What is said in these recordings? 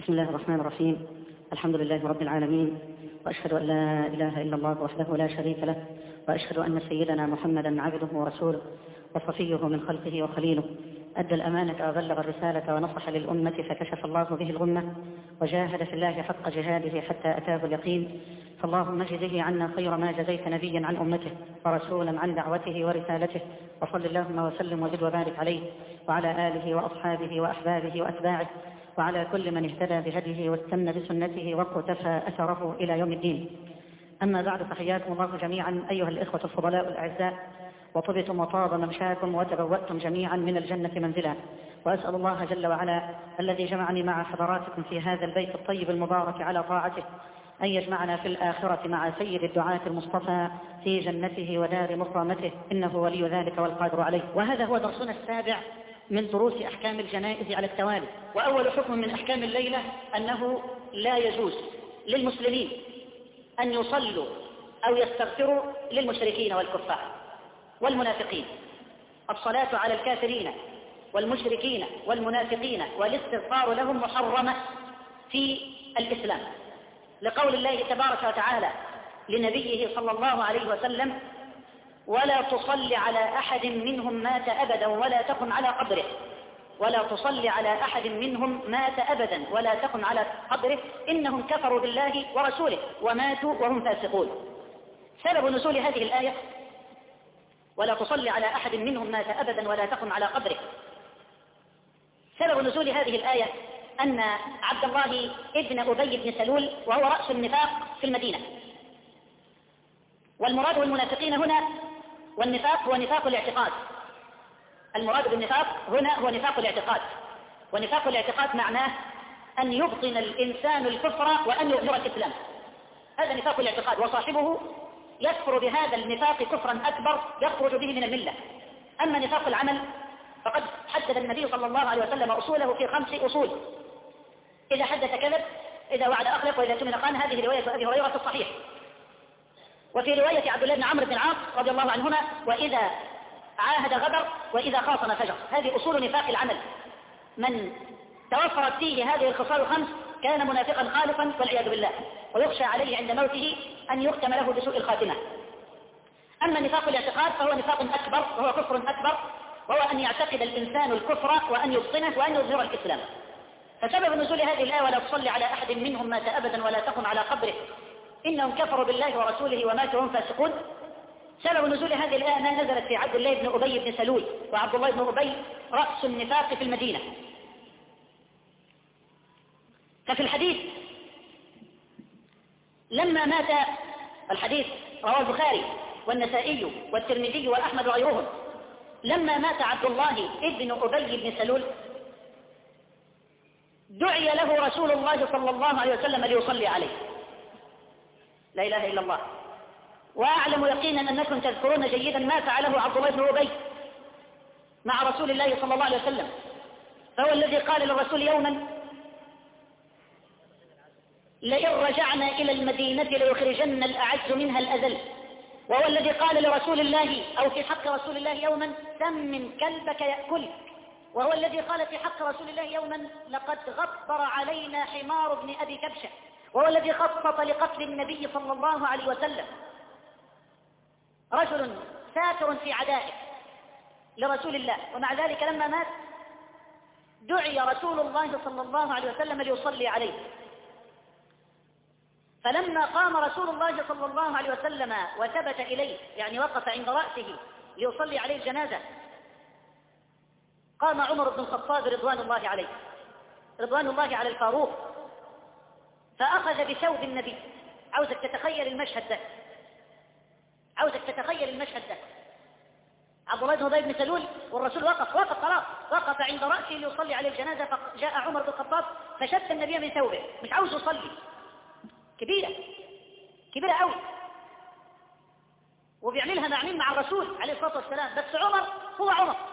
بسم الله الرحمن الرحيم. الحمد لله رب العالمين، وأشهد أن لا إله إلا الله وحده لا شريك له، وأشهد أن سيدنا محمدا عبده ورسوله وصفيه من خلقه وخليله، أدى الأمانة وبلغ الرسالة ونصح للأمة فكشف الله به الغمة وجاهد في الله حق جهاده حتى أتاه اليقين. فاللهم اجزه عنا خير ما جزيت نبيا عن أمته ورسولا عن دعوته ورسالته، وصل اللهم وسلم وزد وبارك عليه وعلى آله وأصحابه وأحبابه وأتباعه وعلى كل من اهتدى بهديه واستنى بسنته واقتفى أثره إلى يوم الدين. أما بعد، فحياكم الله جميعا أيها الإخوة الفضلاء الأعزاء، وطبتم وطاب ممشاكم وتبوأتم جميعا من الجنة منزلا، وأسأل الله جل وعلا الذي جمعني مع حضراتكم في هذا البيت الطيب المبارك على طاعته أن يجمعنا في الآخرة مع سيد الدعاة المصطفى في جنته ودار مقامته، إنه ولي ذلك والقادر عليه. وهذا هو درسنا السابع من دروس أحكام الجنائز على التوالي. وأول حكم من أحكام الليلة أنه لا يجوز للمسلمين أن يصلوا أو يستغفروا للمشركين والكفار والمنافقين. الصلاة على الكافرين والمشركين والمنافقين والاستغفار لهم محرمة في الإسلام، لقول الله تبارك وتعالى لنبيه صلى الله عليه وسلم: ولا تصل على أحد منهم مات أبدا ولا تقم على قبره. ولا تصل على أحد منهم مات أبدا ولا تقم على قبره إنهم كفروا بالله ورسوله وماتوا وهم فاسقون. سبب نزول هذه الآية: ولا تصل على أحد منهم مات أبدا ولا تقم على قبره. سبب نزول هذه الآية أن عبد الله ابن أبي بن سلول وهو رأس النفاق في المدينة، والمراد بالمنافقين هنا والنفاق هو نفاق الاعتقاد. المراد بالنفاق هنا هو نفاق الاعتقاد، ونفاق الاعتقاد معناه أن يبطن الإنسان الكفر وأن يظهر الإسلام. هذا نفاق الاعتقاد، وصاحبه يكفر بهذا النفاق كفرا أكبر يخرج به من الملة. أما نفاق العمل فقد حدد النبي صلى الله عليه وسلم أصوله في 5 أصول: إذا حدث كذب، إذا وعد أخلف، وإذا اؤتمن خان. هذه رواية أبي هريرة في الصحيح. وفي رواية عبد الله بن عمرو بن العاص رضي الله عنهما: وإذا عاهد غدر، وإذا خاصم فجر. هذه أصول نفاق العمل. من توفرت فيه هذه الخصال 5 كان منافقا خالصا والعياذ بالله، ويخشى عليه عند موته أن يختم له بسوء الخاتمة. أما نفاق الاعتقاد فهو نفاق أكبر وهو كفر أكبر، وهو أن يعتقد الإنسان الكفر وأن يبطنه وأن يظهر الإسلام. فسبب نزول هذه الآية: ولا تصلي على أحد منهم مات أبدا ولا تقم على قبره إنهم كفروا بالله ورسوله وماتوا وهم فاسقون. سبب نزول هذه الآية أنها نزلت في عبد الله بن أبي بن سلول، وعبد الله بن أبي رأس النفاق في المدينة. ففي الحديث لما مات، الحديث رواه البخاري والنسائي والترمذي وأحمد وغيرهم، لما مات عبد الله ابن أبي بن سلول دعي له رسول الله صلى الله عليه وسلم ليصلي عليه. لا إله إلا الله. وأعلم يقينا أنكم تذكرون جيدا ما فعله عبد الله بن أبي مع رسول الله صلى الله عليه وسلم. فهو الذي قال للرسول يوما: لئن رجعنا إلى المدينة ليخرجن الأعز منها الأذل. وهو الذي قال لرسول الله أو في حق رسول الله يوما: سمن كلبك يأكلك. وهو الذي قال في حق رسول الله يوما: لقد غبر علينا حمار ابن أبي كبشة. وهو الذي خطط لقتل النبي صلى الله عليه وسلم. رجل ساتر في عدائه لرسول الله، ومع ذلك لما مات دعي رسول الله صلى الله عليه وسلم ليصلي عليه. فلما قام رسول الله صلى الله عليه وسلم وثبت إليه، يعني وقف عند رأسه ليصلي عليه الجنازة، قام عمر بن الخطاب رضوان الله عليه، رضوان الله على الفاروق، فأخذ بثوب النبي. عاوزك تتخيل المشهد ده، عاوزك تتخيل المشهد ده. عبد الله بن أبي بن سلول والرسول وقف خلاص، وقف عند رأسه ليصلي عليه الجنازة، فجاء عمر بن الخطاب فشد النبي من ثوبه، مش عاوز يصلي. كبيرة قوي، وبيعملها مع مين؟ مع الرسول عليه الصلاة والسلام. بس عمر هو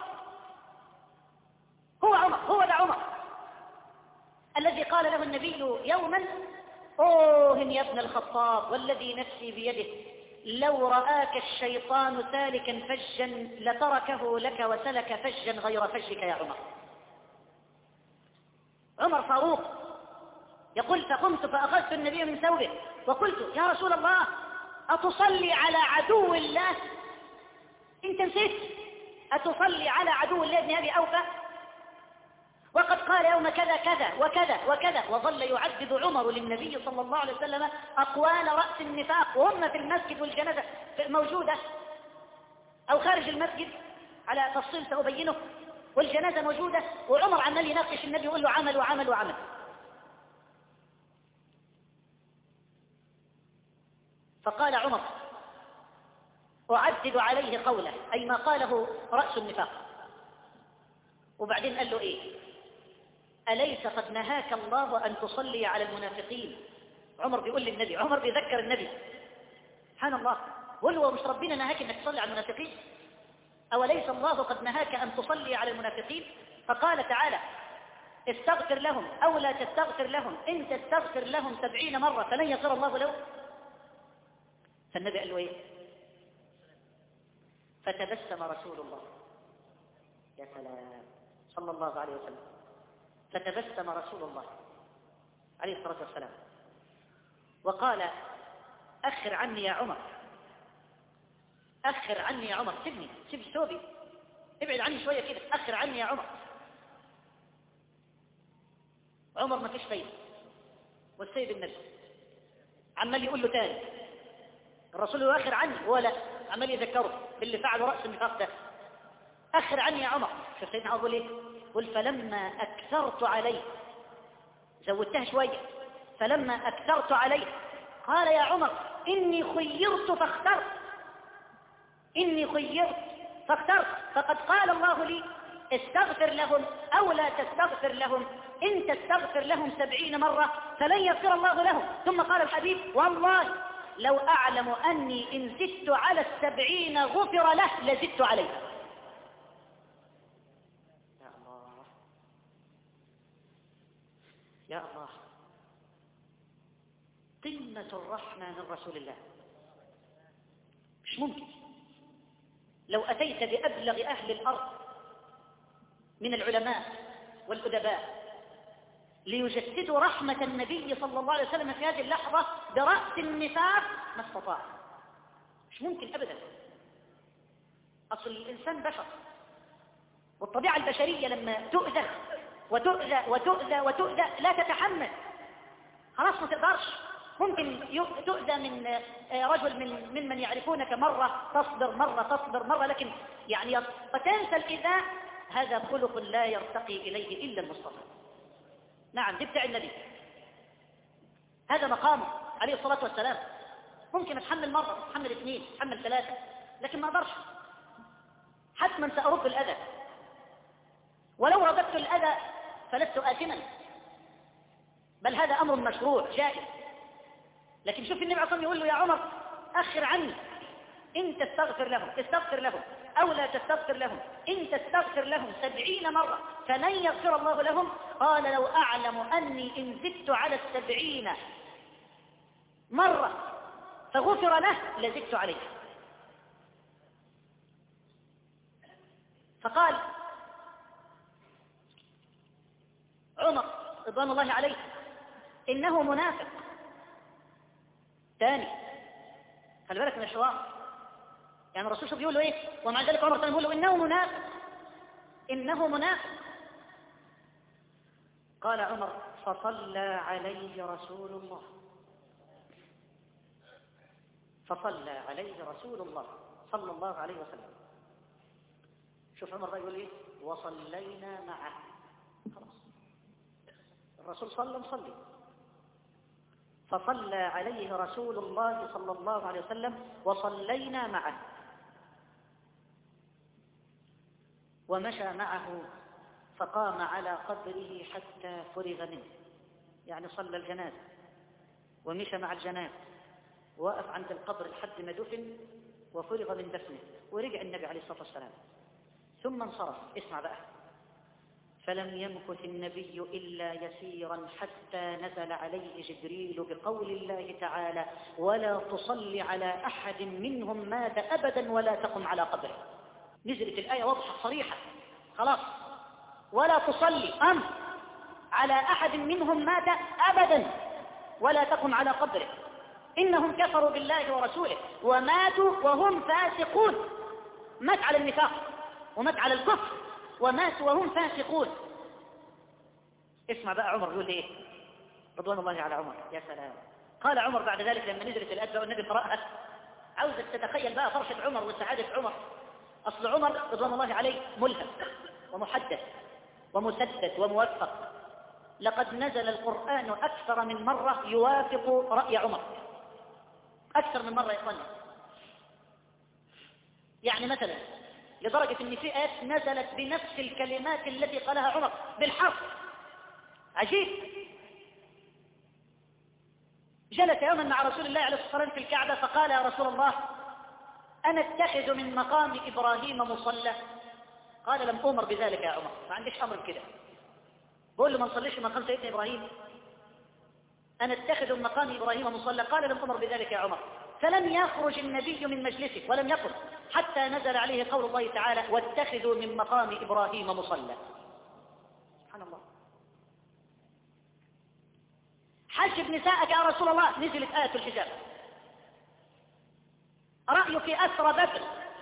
ده عمر الذي قال له النبي يوما: أوه يا ابن الخطاب والذي نفسي بيده، لو رآك الشيطان سالكا فجا لتركه لك وسلك فجا غير فجك يا عمر. عمر فاروق يقول فقمت فأخذت النبي من ثوبه وقلت يا رسول الله أتصلي على عدو الله؟ انت نسيت أتصلي على عدو الله ابن أبي أوفى وقد قال يوم كذا كذا وكذا وكذا، وظل يعدد عمر للنبي صلى الله عليه وسلم أقوال رأس النفاق وهم في المسجد والجنازة موجودة أو خارج المسجد على تفصيل سأبينه، والجنازة موجودة وعمر عمال يناقش النبي يقول له عمل وعمل وعمل. فقال عمر أعدد عليه قوله، أي ما قاله رأس النفاق. وبعدين قال له إيه؟ أليس قد نهاك الله أن تصلي على المنافقين؟ عمر بيقول للنبي، عمر بيذكر النبي، سبحان الله، قل له مش ربنا نهاك أنك تصلي على المنافقين؟ أوليس الله قد نهاك أن تصلي على المنافقين؟ فقال تعالى استغفر لهم أو لا تستغفر لهم، إن تستغفر لهم 70 مرة فلن يغفر الله لهم. فالنبي قال له إيه؟ فتبسم رسول الله، يا سلام، صلى الله عليه وسلم، فتبسم رسول الله عليه الصلاة والسلام وقال أخر عني يا عمر، أخر عني يا عمر، سيبني، سيب ثوبي، ابعد عني شوية كده، أخر عني يا عمر. عمر ما فيش فايدة، والسيد النبي عمال يقول له تاني، الرسول يؤخر عني ولا عمال يذكره باللي فعله رأس النفاق ده، أخر عني يا عمر. شوف سيدنا عمر بيقول إيه؟ قل فلما أكثرت عليه، زودتها شوية، فلما أكثرت عليه قال يا عمر إني خيرت فاخترت، إني خيرت فاخترت، فقد قال الله لي استغفر لهم أو لا تستغفر لهم، إن تستغفر لهم 70 مرة فلن يغفر الله لهم. ثم قال الحبيب والله لو أعلم أني إن زدت على 70 غفر له لزدت عليه. يا الله يا الله، قمة الرحمة من رسول الله. مش ممكن لو أتيت بأبلغ أهل الأرض من العلماء والأدباء ليجسدوا رحمة النبي صلى الله عليه وسلم في هذه اللحظة برأس النفاق ما استطاع. مش ممكن أبدا. أصل الإنسان بشر، والطبيعة البشرية لما تؤذى وتؤذى وتؤذى وتؤذى لا تتحمل، خلاص ما تقدرش. ممكن تؤذى من رجل ممن يعرفونك مرة تصبر مرة تصبر مرة، لكن يعني وتنسى الإيذاء، هذا خلق لا يرتقي إليه إلا المصطفى. نعم، دي بتاع النبي، هذا مقامه عليه الصلاة والسلام. ممكن أتحمل مرة، أتحمل 2، أتحمل 3، لكن ما أقدرش. حتما سأرد الأذى، ولو رددت الأذى فلست آثما، بل هذا أمر مشروع جائز. لكن شوف النبي عليه الصلاة والسلام يقول له يا عمر أخر عني، إن تستغفر لهم، استغفر لهم أو لا تستغفر لهم، إن تستغفر لهم 70 مرة فلن يغفر الله لهم. قال لو أعلم أني إن زدت على 70 مرة فغفر له لزدت عليه. فقال عمر رضوان الله عليه إنه منافق. ثاني، خلي بالك من الحوار، يعني الرسول شوف بيقول له ايه، ومع ذلك عمر ثاني يقول له انه منافق، انه منافق. قال عمر فصلى عليه رسول الله، فصلى عليه رسول الله صلى الله عليه وسلم. شوف عمر بقى يقول ايه، وصلينا معه. خلاص الرسول صلى نصلي. فصلى عليه رسول الله صلى الله عليه وسلم وصلينا معه، ومشى معه فقام على قبره حتى فرغ منه، يعني صلى الجنازة ومشى مع الجنازة ووقف عند القبر لحد ما دفن وفرغ من دفنه، ورجع النبي عليه الصلاة والسلام ثم انصرف. اسمع بقى، فلم يمكث النبي إلا يسيرا حتى نزل عليه جبريل بقول الله تعالى ولا تصلي على أحد منهم مات أبدا ولا تقم على قبره. نزلت الآية واضحة صريحة، خلاص ولا تصلي أمر على أحد منهم مات أبدا ولا تقم على قبره، إنهم كفروا بالله ورسوله وماتوا وهم فاسقون. مات على النفاق ومات على الكفر وماتوا وهم فاسقون. اسمع بقى عمر يقول ايه رضوان الله على عمر. يا سلام. قال عمر بعد ذلك لما نزلت الآية والنبي قرأها، عاوزك تتخيل بقى فرحة عمر وسعادة عمر. أصل عمر رضوان الله عليه ملهم ومحدث ومسدد وموفق. لقد نزل القرآن أكثر من مرة يوافق رأي عمر، أكثر من مرة يقول. يعني مثلا لدرجة أن في آيات نزلت بنفس الكلمات التي قالها عمر بالحرف. عجيب. جلس يوما مع رسول الله عليه الصلاة والسلام في الكعبة فقال يا رسول الله أنا اتخذ من مقام إبراهيم مصلى؟ قال لم أمر بذلك يا عمر، ما عنديش أمر بكده. بقول له ما نصليش في مقام سيدنا إبراهيم؟ أنا اتخذ من مقام إبراهيم مصلى؟ قال لم أمر بذلك يا عمر. فلم يخرج النبي من مجلسه ولم يقل حتى نزل عليه قول الله تعالى واتخذوا من مقام إبراهيم مصلى. سبحان الله. حجب نساءك يا رسول الله، نزلت آية الحجاب. رأيك أسرى بدر،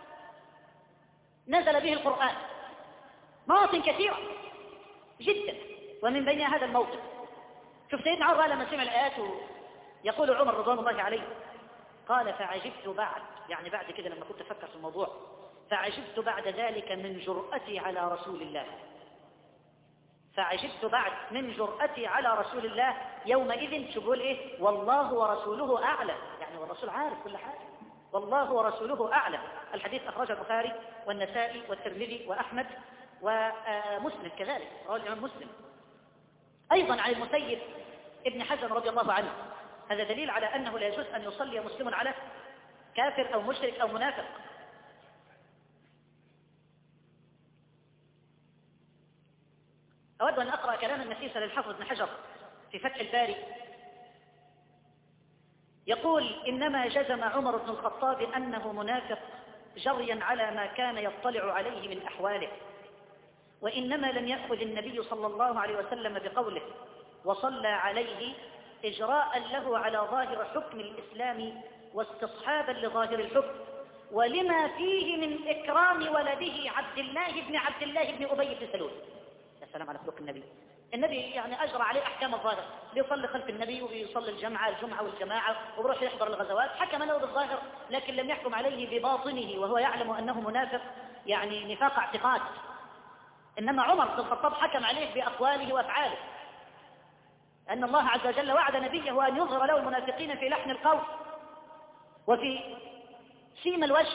نزل به القرآن. مواطن كثيرة جدا ومن بين هذا الموطن. شوف سيدنا عمر لما سمع الآيات يقول عمر رضوان الله عليه قال فعجبت بعد، يعني بعد كده لما كنت أفكر في الموضوع، فعجبت بعد ذلك من جرأتي على رسول الله. فعجبت بعد من جرأتي على رسول الله يومئذ. شو بقول ايه؟ والله ورسوله أعلم، يعني والرسول عارف كل حاجة. والله ورسوله أعلم. الحديث أخرجه البخاري والنسائي والترمذي وأحمد ومسلم كذلك، رواه الإمام مسلم. أيضا عن المسيب ابن حزم رضي الله عنه. هذا دليل على أنه لا يجوز أن يصلي مسلم على كافر أو مشرك أو منافق. أود أن أقرأ كلام النفيس للحافظ ابن حجر في فتح الباري. يقول إنما جزم عمر بن الخطاب أنه منافق جريا على ما كان يطلع عليه من أحواله، وإنما لم يأخذ النبي صلى الله عليه وسلم بقوله وصلى عليه إجراء له على ظاهر حكم الإسلام واستصحابا لظاهر الحكم، ولما فيه من إكرام ولده عبد الله بن أبي بن سلول. يا سلام على خلق النبي. النبي يعني أجرى عليه أحكام الظاهر، بيصلي خلف النبي وبيصلي الجمعة والجماعة وبروح يحضر الغزوات، حكم له بالظاهر لكن لم يحكم عليه بباطنه وهو يعلم أنه منافق، يعني نفاق اعتقاد. إنما عمر بن الخطاب حكم عليه بأقواله وأفعاله، أن الله عز وجل وعد نبيه أن يظهر له المنافقين في لحن القول وفي سيم الوجه.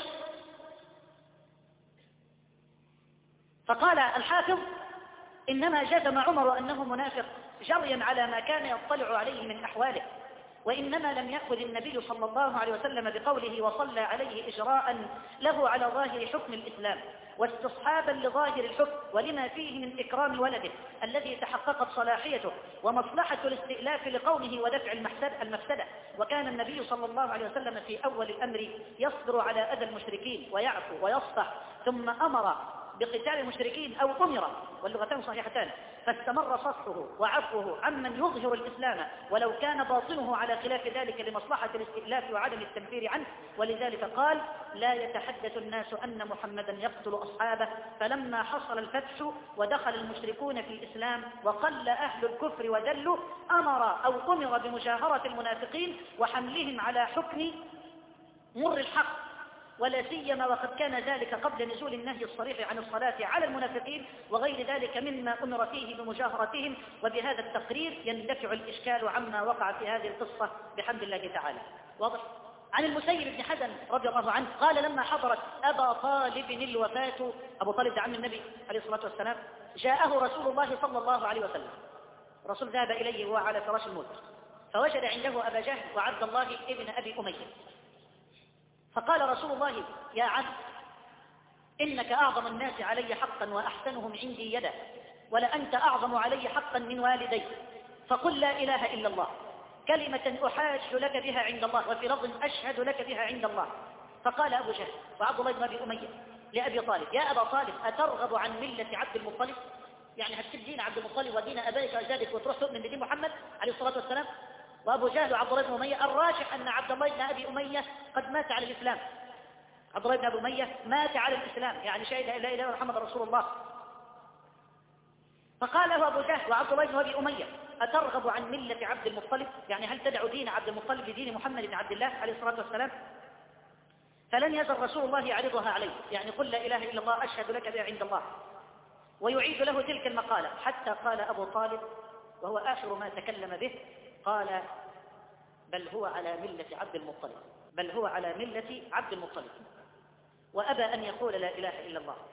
فقال الحافظ إنما جزم عمر أنه منافق جريا على ما كان يطلع عليه من أحواله، وإنما لم يأخذ النبي صلى الله عليه وسلم بقوله وصلى عليه إجراء له على ظاهر حكم الإسلام واستصحابا لظاهر الحكم، ولما فيه من إكرام ولده الذي تحققت صلاحيته ومصلحة الاستئلاف لقومه ودفع المفسدة. وكان النبي صلى الله عليه وسلم في أول الأمر يصبر على أذى المشركين ويعفو ويصفح، ثم أمر بقتال المشركين أو أمر، واللغتان صحيحتان، فاستمر صفحه وعفوه عمن يظهر الإسلام ولو كان باطنه على خلاف ذلك لمصلحة الاستئلاف وعدم التنفير عنه. ولذلك قال لا يتحدث الناس أن محمدا يقتل أصحابه. فلما حصل الفتح ودخل المشركون في الإسلام وقل أهل الكفر وذلوا أمر بمجاهرة المنافقين وحملهم على حكم مر الحق، ولا سيما وقد كان ذلك قبل نزول النهي الصريح عن الصلاة على المنافقين وغير ذلك مما أمر فيه بمجاهرتهم. وبهذا التقرير يندفع الإشكال عما وقع في هذه القصة بحمد الله تعالى. واضح؟ عن المسيب بن حزن رضي الله عنه قال لما حضرت أبا طالب الوفاة، أبو طالب عم النبي عليه الصلاة والسلام، جاءه رسول الله صلى الله عليه وسلم. الرسول ذهب إليه وهو على فراش الموت، فوجد عنده أبا جهل وعبد الله ابن أبي أمية. فقال رسول الله يا عم إنك أعظم الناس علي حقا وأحسنهم عندي يدا، ولأنت أعظم علي حقا من والدي، فقل لا إله إلا الله كلمة أحاج لك بها عند الله، وفي لفظ أشهد لك بها عند الله. فقال أبو جهل وعبد الله بن أبي أمية لأبي طالب يا أبا طالب أترغب عن ملة عبد المطلب؟ يعني هتسيب دين عبد المطلب ودين أبائك وأجدادك وتروح تؤمن بدين محمد عليه الصلاة والسلام؟ وأبو جهل وعبد الله بن أمية، الراجح أن عبد الله بن أبي أمية قد مات على الإسلام. عبد الله بن أبي أمية مات على الإسلام، يعني شهد لا إله إلا الله محمد رسول الله. فقال له أبو جهل وعبد الله بن أبي أمية: أترغب عن ملة عبد المطلب؟ يعني هل تدع دين عبد المطلب لدين محمد بن عبد الله عليه الصلاة والسلام؟ فلن يزل رسول الله يعرضها عليه، يعني قل لا إله إلا الله أشهد لك بها عند الله، ويعيد له تلك المقالة، حتى قال أبو طالب وهو آخر ما تكلم به، قال: بل هو على ملة عبد المطلب، بل هو على ملة عبد المطلب، وأبى أن يقول لا إله إلا الله.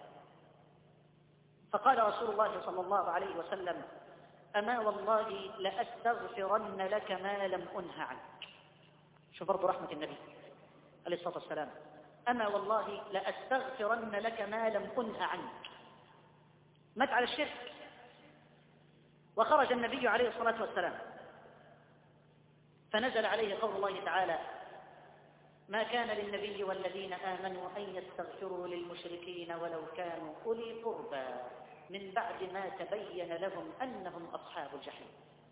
فقال رسول الله صلى الله عليه وسلم: أما والله لأستغفرن لك ما لم أنه عنك. شوف برضو رحمة النبي عليه الصلاة والسلام، أما والله لأستغفرن لك ما لم أنه عنك. مات على الشرك، وخرج النبي عليه الصلاة والسلام، فنزل عليه قول الله تعالى: ما كان للنبي والذين آمنوا أن يستغفروا للمشركين ولو كانوا أولي قربى من بعد ما تبين لهم أنهم أصحاب الجحيم.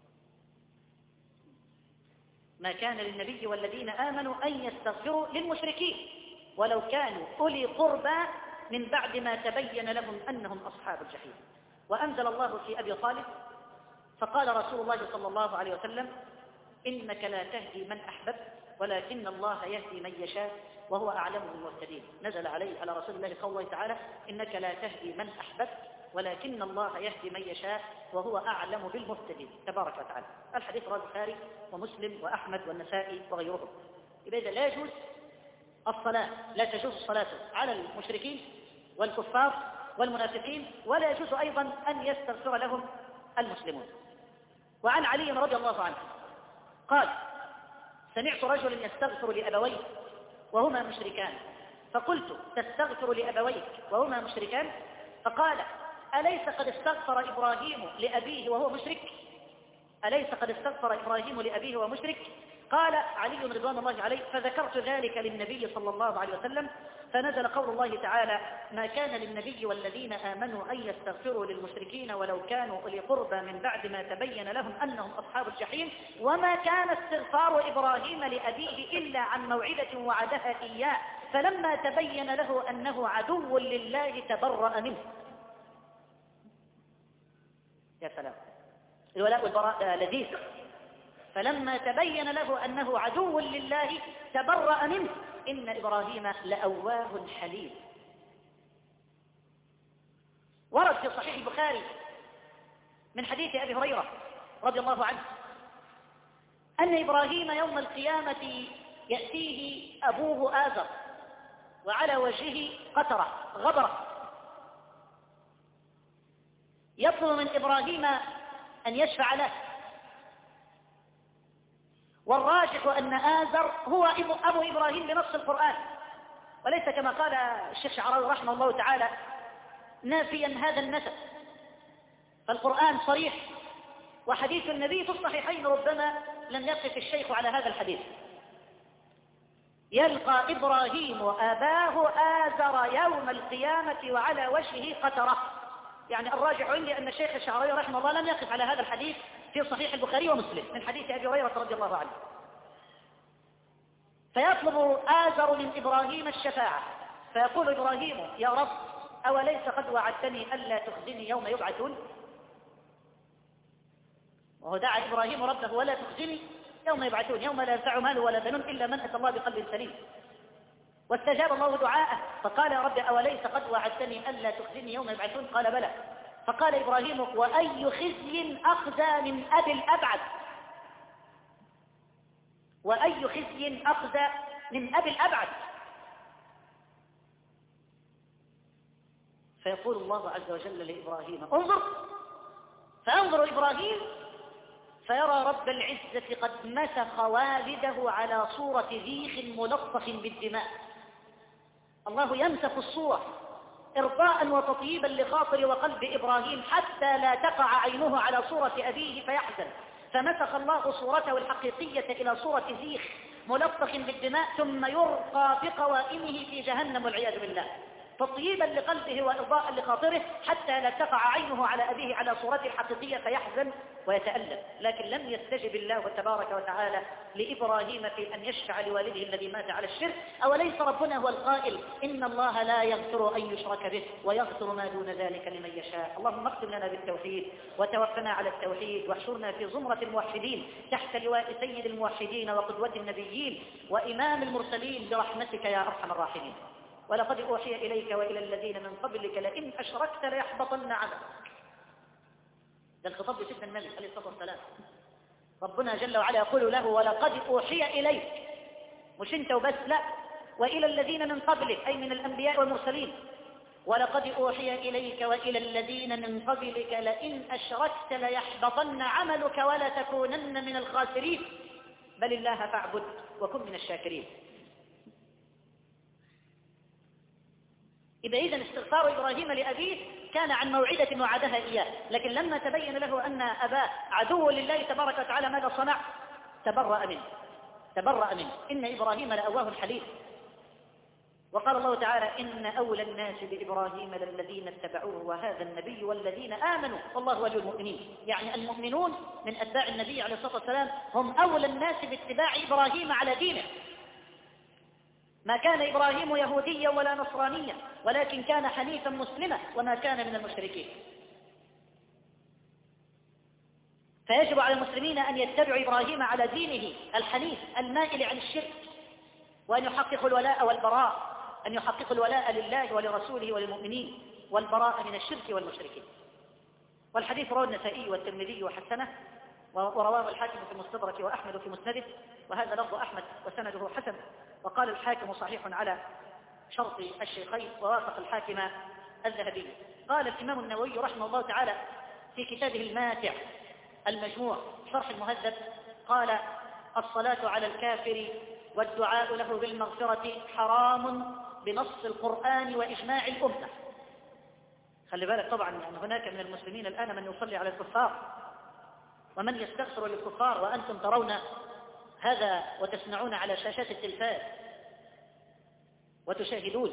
ما كان للنبي والذين آمنوا أن يستغفروا للمشركين ولو كانوا أولي قربى من بعد ما تبين لهم أنهم أصحاب الجحيم. وأنزل الله في أبي طالب، فقال رسول الله صلى الله عليه وسلم: إنك لا تهدي من أحببت ولكن الله يهدي من يشاء وهو أعلم بالمهتدين. نزل عليه على رسول الله قوله تعالى: إنك لا تهدي من أحببت ولكن الله يهدي من يشاء وهو أعلم بالمهتدين تبارك وتعالى. الحديث رواه البخاري ومسلم وأحمد والنسائي وغيرهم. إذا لا يجوز الصلاة، لا تجوز الصلاة على المشركين والكفار والمنافقين، ولا يجوز أيضا أن يستغفر لهم المسلمون. وعن علي رضي الله عنه قال: سمعت رجلا يستغفر لأبويه وهما مشركان، فقلت: تستغفر لأبويك وهما مشركان؟ فقال: أليس قد استغفر إبراهيم لأبيه وهو مشرك؟ أليس قد استغفر إبراهيم لأبيه وهو مشرك؟ قال علي رضوان الله عليه: فذكرت ذلك للنبي صلى الله عليه وسلم، فنزل قول الله تعالى: ما كان للنبي والذين آمنوا أن يستغفروا للمشركين ولو كانوا أولي قربى من بعد ما تبين لهم أنهم أصحاب الجحيم، وما كان استغفار إبراهيم لأبيه إلا عن موعدة وعدها إياه، فلما تبين له أنه عدو لله تبرأ منه. يا سلام، الولاء والبراء لذيذ. فلما تبين له أنه عدو لله تبرأ منه، إن إبراهيم لأواه حليم. ورد في صحيح البخاري من حديث أبي هريرة رضي الله عنه أن إبراهيم يوم القيامة يأتيه أبوه آزر وعلى وجهه قطرة غبرة، يطلب من إبراهيم أن يشفع له. والراجح أن آزر هو أبو إبراهيم بنص القرآن، وليس كما قال الشيخ شعراوي رحمه الله تعالى نافيا هذا النسب. فالقرآن صريح، وحديث النبي في الصحيحين ربما لم يقف الشيخ على هذا الحديث: يلقى إبراهيم أباه آزر يوم القيامة وعلى وجهه قترة. يعني الراجح عندي أن الشيخ الشعراوي رحمه الله لم يقف على هذا الحديث في صحيح البخاري ومسلم من حديث أبي هريرة رضي الله عنه. فيطلب آزر من إبراهيم الشفاعة، فيقول إبراهيم: يا رب، أوليس قد وعدتني ألا تخزني يوم يبعثون؟ وهو دعا إبراهيم ربه: ولا تخزني يوم يبعثون، يوم لا ينفع مال ولا بنون إلا من أتى الله بقلب سليم. واستجاب الله دعاءه فقال: يا رب، أوليس قد وعدتني ألا تخزني يوم يبعثون؟ قال: بلى. فقال إبراهيم: وأي خزي أخزى من أبي الأبعد؟ وأي خزي أخزى من أبي الأبعد؟ فيقول الله عز وجل لإبراهيم: انظر. فينظر إبراهيم فيرى رب العزة قد مسخ والده على صورة ذيخ ملطخ بالدماء. الله يمسخ الصورة إرضاء وتطييبا لخاطر وقلب إبراهيم حتى لا تقع عينه على صورة أبيه فيحزن، فمسخ الله صورته الحقيقية إلى صورة ذيخ ملطخ بالدماء، ثم يرقى بقوائمه في جهنم والعياذ بالله. تطييبا لقلبه وإرضاء لخاطره حتى لا تقع عينه على أبيه على صورته الحقيقية فيحزن ويتألم. لكن لم يستجب الله تبارك وتعالى لإبراهيم في أن يشفع لوالده الذي مات على الشرك. أوليس ربنا هو القائل إن الله لا يغفر أن يشرك به ويغفر ما دون ذلك لمن يشاء. اللهم اختم لنا بالتوحيد وتوفنا على التوحيد واحشرنا في زمرة الموحدين تحت لواء سيد الموحدين وقدوة النبيين وإمام المرسلين برحمتك يا أرحم الراحمين. ولقد أوحي إليك وإلى الذين من قبلك لئن أشركت ليحبطن عملك. ده الخطاب لسيدنا النبي عليه الصلاة والسلام. ربنا جل وعلا يقول له ولقد أوحي إليك، مش أنت وبس، لا، وإلى الذين من قبلك أي من الأنبياء والمرسلين. ولقد أوحي إليك وإلى الذين من قبلك لئن أشركت ليحبطن عملك ولا تكونن من الخاسرين بل الله فاعبد وكن من الشاكرين. إذن استغفار إبراهيم لأبيه كان عن موعدة وعدها إياه، لكن لما تبين له أن أباه عدو لله تبارك وتعالى ماذا صنع؟ تبرأ منه. إن إبراهيم لأواه حليم. وقال الله تعالى إن أولى الناس بإبراهيم للذين اتبعوه وهذا النبي والذين آمنوا والله ولي المؤمنين. يعني المؤمنون من أتباع النبي عليه الصلاة والسلام هم أولى الناس باتباع إبراهيم على دينه. ما كان إبراهيم يهوديا ولا نصرانيا ولكن كان حنيفا مسلما وما كان من المشركين. فيجب على المسلمين أن يتبعوا إبراهيم على دينه الحنيف المائل عن الشرك، وأن يحققوا الولاء والبراء، أن يحققوا الولاء لله ولرسوله وللمؤمنين والبراء من الشرك والمشركين. والحديث رواه النسائي والترمذي وحسنه، ورواه الحاكم في المستدرك وأحمد في مسنده، وهذا لفظ أحمد وسنده حسن. وقال الحاكم صحيح على شرط الشيخين ووافق الحاكم الذهبي. قال الإمام النووي رحمه الله تعالى في كتابه الماتع المجموع شرح المهذب قال الصلاة على الكافر والدعاء له بالمغفرة حرام بنص القرآن وإجماع الأمة. خلي بالك طبعا يعني هناك من المسلمين الآن من يصلي على الكفار ومن يستغفر للكفار وأنتم ترون هذا وتسمعون على شاشات التلفاز وتشاهدون.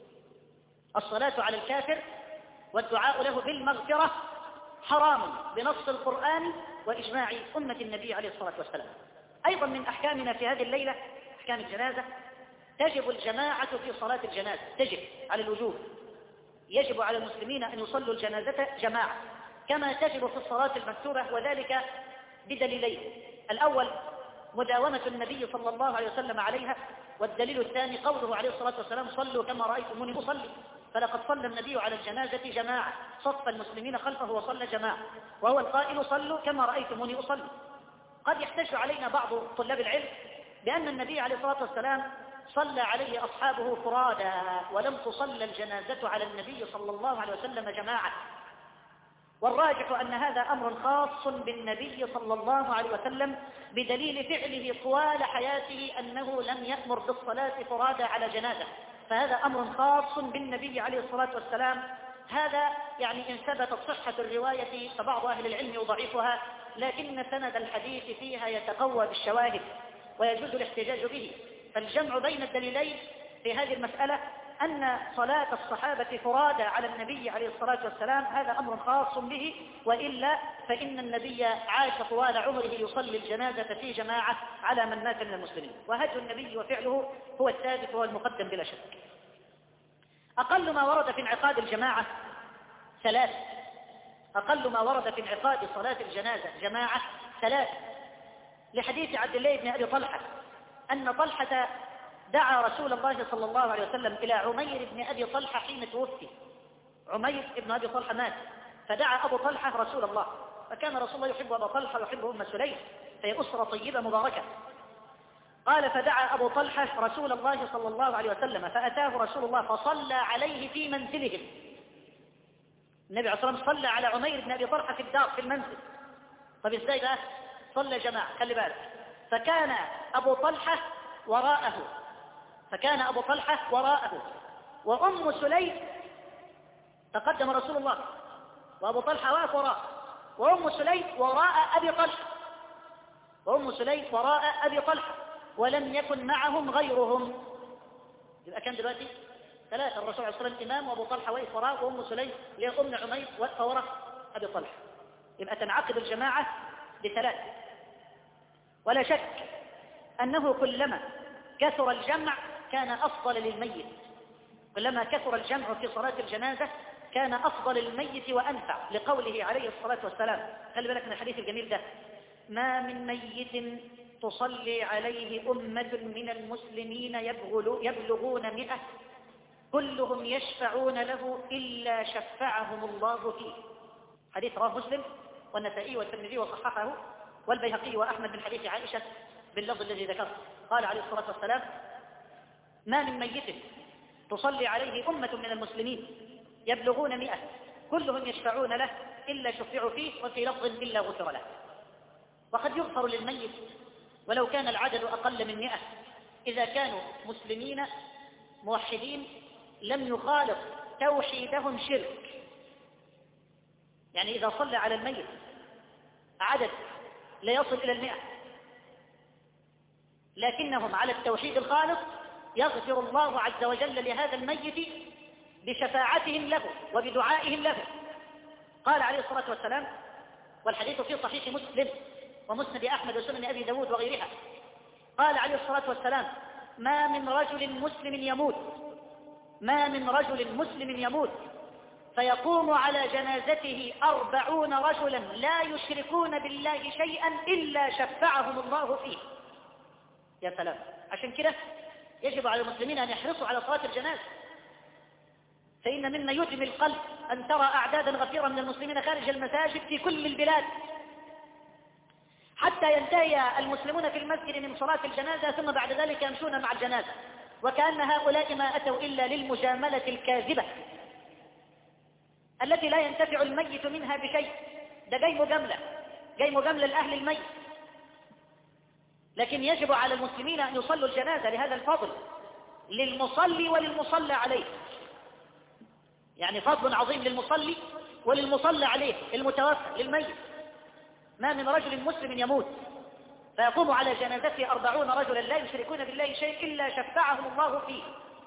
الصلاة على الكافر والدعاء له بالمغفرة حرام بنص القرآن وإجماع أمة النبي عليه الصلاة والسلام. أيضا من أحكامنا في هذه الليلة أحكام الجنازة، تجب الجماعة في صلاة الجنازة، تجب على الوجوب، يجب على المسلمين أن يصلوا الجنازة جماعة كما تجب في الصلاة المكتوبة، وذلك بدليلين: الأول مداومة النبي صلى الله عليه وسلم عليها، والدليل الثاني قوله عليه الصلاة والسلام صلوا كما رأيتموني أصلي. فلقد صلى النبي على الجنازة جماعة، صف المسلمين خلفه وصلى جماعة، وهو القائل صلوا كما رأيتموني أصلي. قد يحتج علينا بعض طلاب العلم بأن النبي عليه الصلاة والسلام صلى عليه أصحابه فرادا ولم تصلى الجنازة على النبي صلى الله عليه وسلم جماعة، والراجح أن هذا أمر خاص بالنبي صلى الله عليه وسلم بدليل فعله طوال حياته أنه لم يأمر بالصلاة فرادا على جنازة، فهذا أمر خاص بالنبي عليه الصلاة والسلام. هذا يعني إن ثبتت صحة الرواية فبعض أهل العلم يضعفها، لكن سند الحديث فيها يتقوى بالشواهد ويجوز الاحتجاج به. فالجمع بين الدليلين في هذه المسألة أن صلاة الصحابة فرادى على النبي عليه الصلاة والسلام هذا أمر خاص به، وإلا فإن النبي عاش طوال عمره يصلي الجنازة في جماعة على من مات من المسلمين، وهدي النبي وفعله هو الثابت وهو المقدم بلا شك. أقل ما ورد في انعقاد الجماعة ثلاث، أقل ما ورد في انعقاد صلاة الجنازة جماعة ثلاث، لحديث عبد الله بن أبي طلحة أن طلحة دعا رسول الله صلى الله عليه وسلم إلى عمير بن أبي طلحة حين توفي. عمير بن أبي طلحة مات، فدعا أبو طلحة رسول الله، فكان رسول الله يحب أبا طلحة ويحب أم سليم، فهي أسرة طيبة مباركة. قال فدعا أبو طلحة رسول الله صلى الله عليه وسلم فأتاه رسول الله فصلى عليه في منزلهم. النبي عليه الصلاة والسلام صلى على عمير بن أبي طلحة في الدار في المنزل. طب إزاي بقى؟ صلى جماعة، خلي بالك. فكان أبو طلحة وراءه وأم سليم تقدم رسول الله وأبو طلحة واقف وراءه، وأم سليم وراء أبي طلحة ولم يكن معهم غيرهم. يبقى كان دلوقتي ثلاثة، الرسول عليه الصلاة والسلام إمام، وأبو طلحة واقف وراه، وأم سليم اللي هي أم عمير واقفة وراء أبي طلحة. يبقى تنعقد الجماعة بثلاث. ولا شك أنه كلما كثر الجمع كان أفضل للميت، كلما كثر الجمع في صلاة الجنازة كان أفضل للميت وأنفع، لقوله عليه الصلاة والسلام، خلي بالك من الحديث الجميل ده: ما من ميت تصلي عليه أمة من المسلمين يبلغون 100 كلهم يشفعون له إلا شفعهم الله فيه. حديث رواه مسلم والنسائي والترمذي وصححه والبيهقي وأحمد من حديث عائشة باللفظ الذي ذكرت. قال عليه الصلاة والسلام: ما من ميت تصلي عليه أمة من المسلمين يبلغون 100 كلهم يشفعون له إلا شفعوا فيه، وفي لفظ إلا غفر له. وقد يغفر للميت ولو كان العدد أقل من 100 إذا كانوا مسلمين موحدين لم يخالط توحيدهم شرك. يعني إذا صلى على الميت عدد لا يصل إلى 100 لكنهم على التوحيد الخالص، يغفر الله عز وجل لهذا الميت بشفاعتهم له وبدعائهم له. قال عليه الصلاة والسلام، والحديث في صحيح مسلم ومسند أحمد وسنن أبي داود وغيرها، قال عليه الصلاة والسلام: ما من رجل مسلم يموت فيقوم على جنازته 40 رجلا لا يشركون بالله شيئا إلا شفعهم الله فيه. يا سلام! عشان كده يجب على المسلمين أن يحرصوا على صلاة الجنازة، فإن مما يدمي القلب أن ترى أعدادا غفيرة من المسلمين خارج المساجد في كل البلاد، حتى ينتهي المسلمون في المسجد من صلاة الجنازة ثم بعد ذلك يمشون مع الجنازة، وكأن هؤلاء ما أتوا إلا للمجاملة الكاذبة التي لا ينتفع الميت منها بشيء. ده جاي مجاملة لأهل الميت. لكن يجب على المسلمين أن يصلوا الجنازة لهذا الفضل للمصلي وللمصلى عليه، يعني فضل عظيم للمصلي وللمصلى عليه المتوفى للميت. ما من رجل مسلم يموت فيقوم على جنازته 40 رجلا لا يشركون بالله شيء إلا شفعهم الله فيه.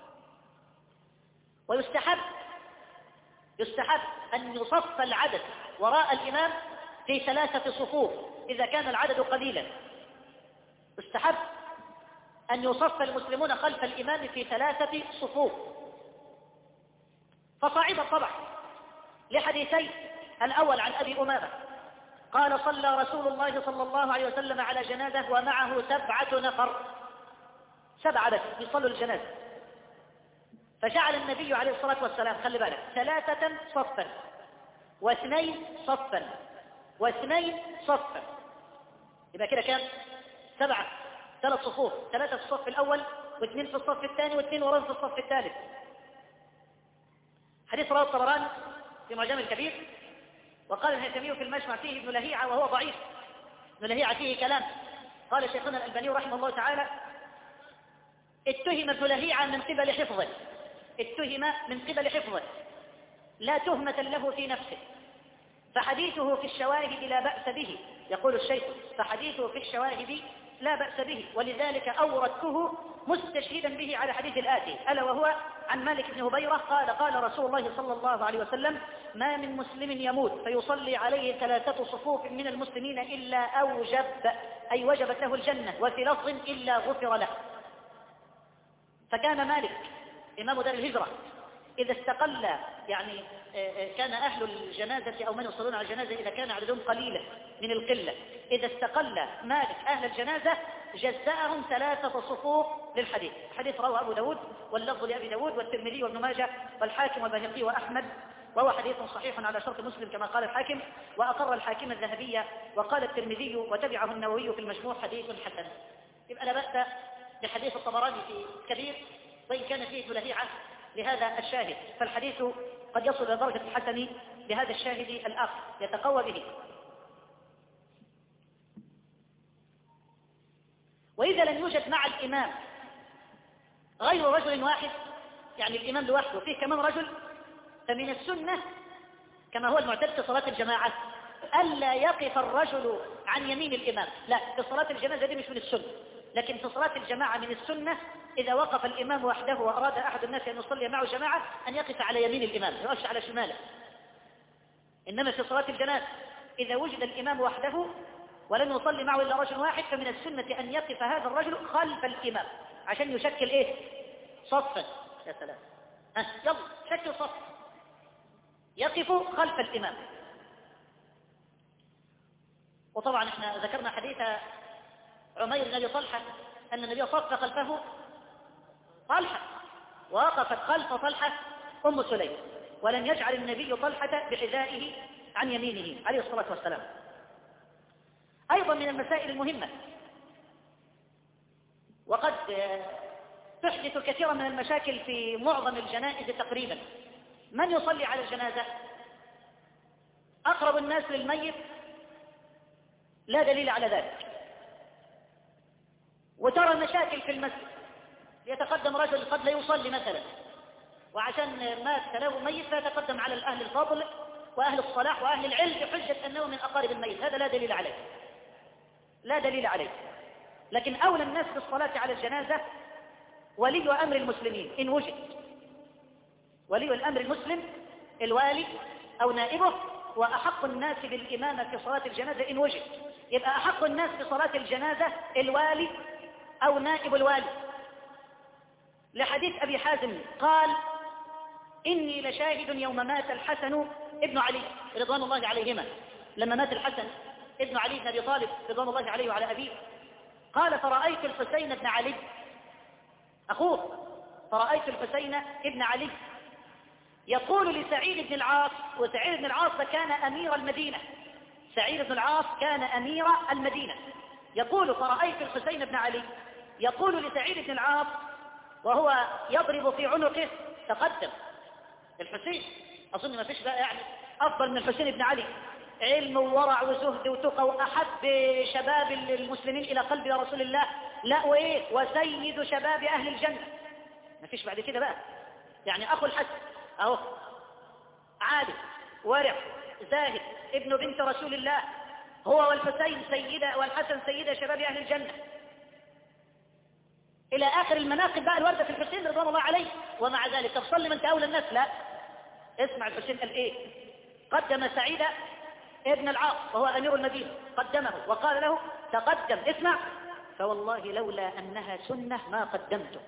ويستحب أن يصف العدد وراء الإمام في 3 صفوف إذا كان العدد قليلا. يستحب أن يصف المسلمون خلف الإمام في 3 صفوف، فصاعدا طبعا لحديثين: الأول عن أبي أمامة قال: صلى رسول الله صلى الله عليه وسلم على جنازة ومعه 7 نفر، 7 بس يصلوا الجنازة، فجعل النبي عليه الصلاة والسلام، خلي بالك، 3 صفا و2 صفا و2 صفا، يبقى كده كام؟ 7، 3 صفوف، 3 في الصف الأول و2 في الصف الثاني و2 وراهم في الصف الثالث. حديث رواه الطبراني في معجم الكبير، وقال الهيثمي في المجمع فيه ابن لهيعة وهو ضعيف. ابن لهيعة فيه كلام. قال شيخنا الألباني رحمه الله تعالى: اتهم ابن لهيعة من قبل حفظه لا تهمة له في نفسه، فحديثه في الشواهد لا بأس به. يقول الشيخ: فحديثه في الشواهد لا بأس به، ولذلك أوردته مستشهدا به على حديث الآتي، ألا وهو عن مالك بن هبيرة قال: قال رسول الله صلى الله عليه وسلم: ما من مسلم يموت فيصلي عليه 3 صفوف من المسلمين إلا أوجب، أي وجبت له الجنة، وفي لفظ إلا غفر له. فكان مالك إمام دار الهجرة إذا استقل، يعني كان أهل الجنازة أو من يصلون على الجنازة إذا كان عددهم قليلا من القلة، إذا استقل مالك أهل الجنازة جزأهم 3 صفوف للحديث. حديث رواه أبو داود واللفظ لأبي داود والترمذي وابن ماجه والحاكم والبيهقي وأحمد، وهو حديث صحيح على شرط مسلم كما قال الحاكم، وأقر الحاكم الذهبية، وقال الترمذي وتبعه النووي في المجموع حديث حسن. يبقى لا بأس بحديث الطبراني في كبير وإن كان فيه ابن لهيعة لهذا الشاهد، فالحديث قد يصل إلى درجة الحسن بهذا الشاهد الآخر يتقوى به. وإذا لم يوجد مع الإمام غير رجل واحد، يعني الإمام لوحده فيه كمان رجل، فمن السنة كما هو المعتاد في صلاة الجماعة ألا يقف الرجل عن يمين الإمام. لا، في صلاة الجنازة دي مش من السنة، لكن في صلاة الجماعة من السنة إذا وقف الإمام وحده وأراد أحد الناس أن يصلي معه جماعة أن يقف على يمين الإمام، ما يقفش على شماله. إنما في صلاة الجنازة إذا وجد الإمام وحده ولم يصلي معه إلا رجل واحد فمن السنة أن يقف هذا الرجل خلف الإمام عشان يشكل إيه؟ صفا. يا سلام، يلا شكل صف، يقف خلف الإمام. وطبعا احنا ذكرنا حديث عمير بن أبي طلحة أن النبي صف خلفه طلحة، ووقفت خلف طلحة أم سليم، ولم يجعل النبي طلحة بحذائه عن يمينه عليه الصلاة والسلام. أيضا من المسائل المهمة، وقد تحدث كثيرا من المشاكل في معظم الجنائز تقريبا، من يصلي على الجنازة؟ أقرب الناس للميت لا دليل على ذلك، وترى مشاكل في المسجد، يتقدم رجل قد لا يصلي مثلا وعشان مات له ميت فيتقدم على الأهل الفاضل وأهل الصلاح وأهل العلم بحجة أنه من أقارب الميت، هذا لا دليل عليه، لا دليل عليه. لكن أولى الناس بالصلاة على الجنازة ولي أمر المسلمين إن وجد، ولي الأمر المسلم الوالي أو نائبه، وأحق الناس بالإمامة في صلاة الجنازة إن وجد. يبقى أحق الناس بصلاة الجنازة الوالي أو نائب الوالي، لحديث أبي حازم قال: إني لشاهد يوم مات الحسن ابن علي رضوان الله عليهما. لما مات الحسن ابن علي بن أبي طالب رضوان الله عليه وعلى أبيه، قال: فرأيت الحسين بن علي أخوه، فرأيت الحسين ابن علي يقول لسعيد بن العاص، وسعيد بن العاص كان أمير المدينة، سعيد بن العاص كان أمير المدينة، يقول: فرأيت الحسين بن علي يقول لسعيد بن العاص وهو يضرب في عنقه: تقدم. الحسين أظن ما فيش بقى يعني أفضل من الحسين بن علي، علم وورع وزهد وتقى، وأحب شباب المسلمين إلى قلب يا رسول الله، لا وإيه، وسيد شباب أهل الجنة، ما فيش بعد كده بقى. يعني أخو الحسن أهو عادل ورع زاهد ابن بنت رسول الله، هو والحسين سيدة والحسن سيدة شباب أهل الجنة، إلى آخر المناقب بقى الوردة في الحسين رضوان الله عليه. ومع ذلك تصلي من أولى الناس؟ لا. اسمع الحسين قال إيه: قدم سعيد ابن العاص وهو أمير المدينة، قدمه وقال له: تقدم. اسمع: فوالله لولا أنها سنة ما قدمتك.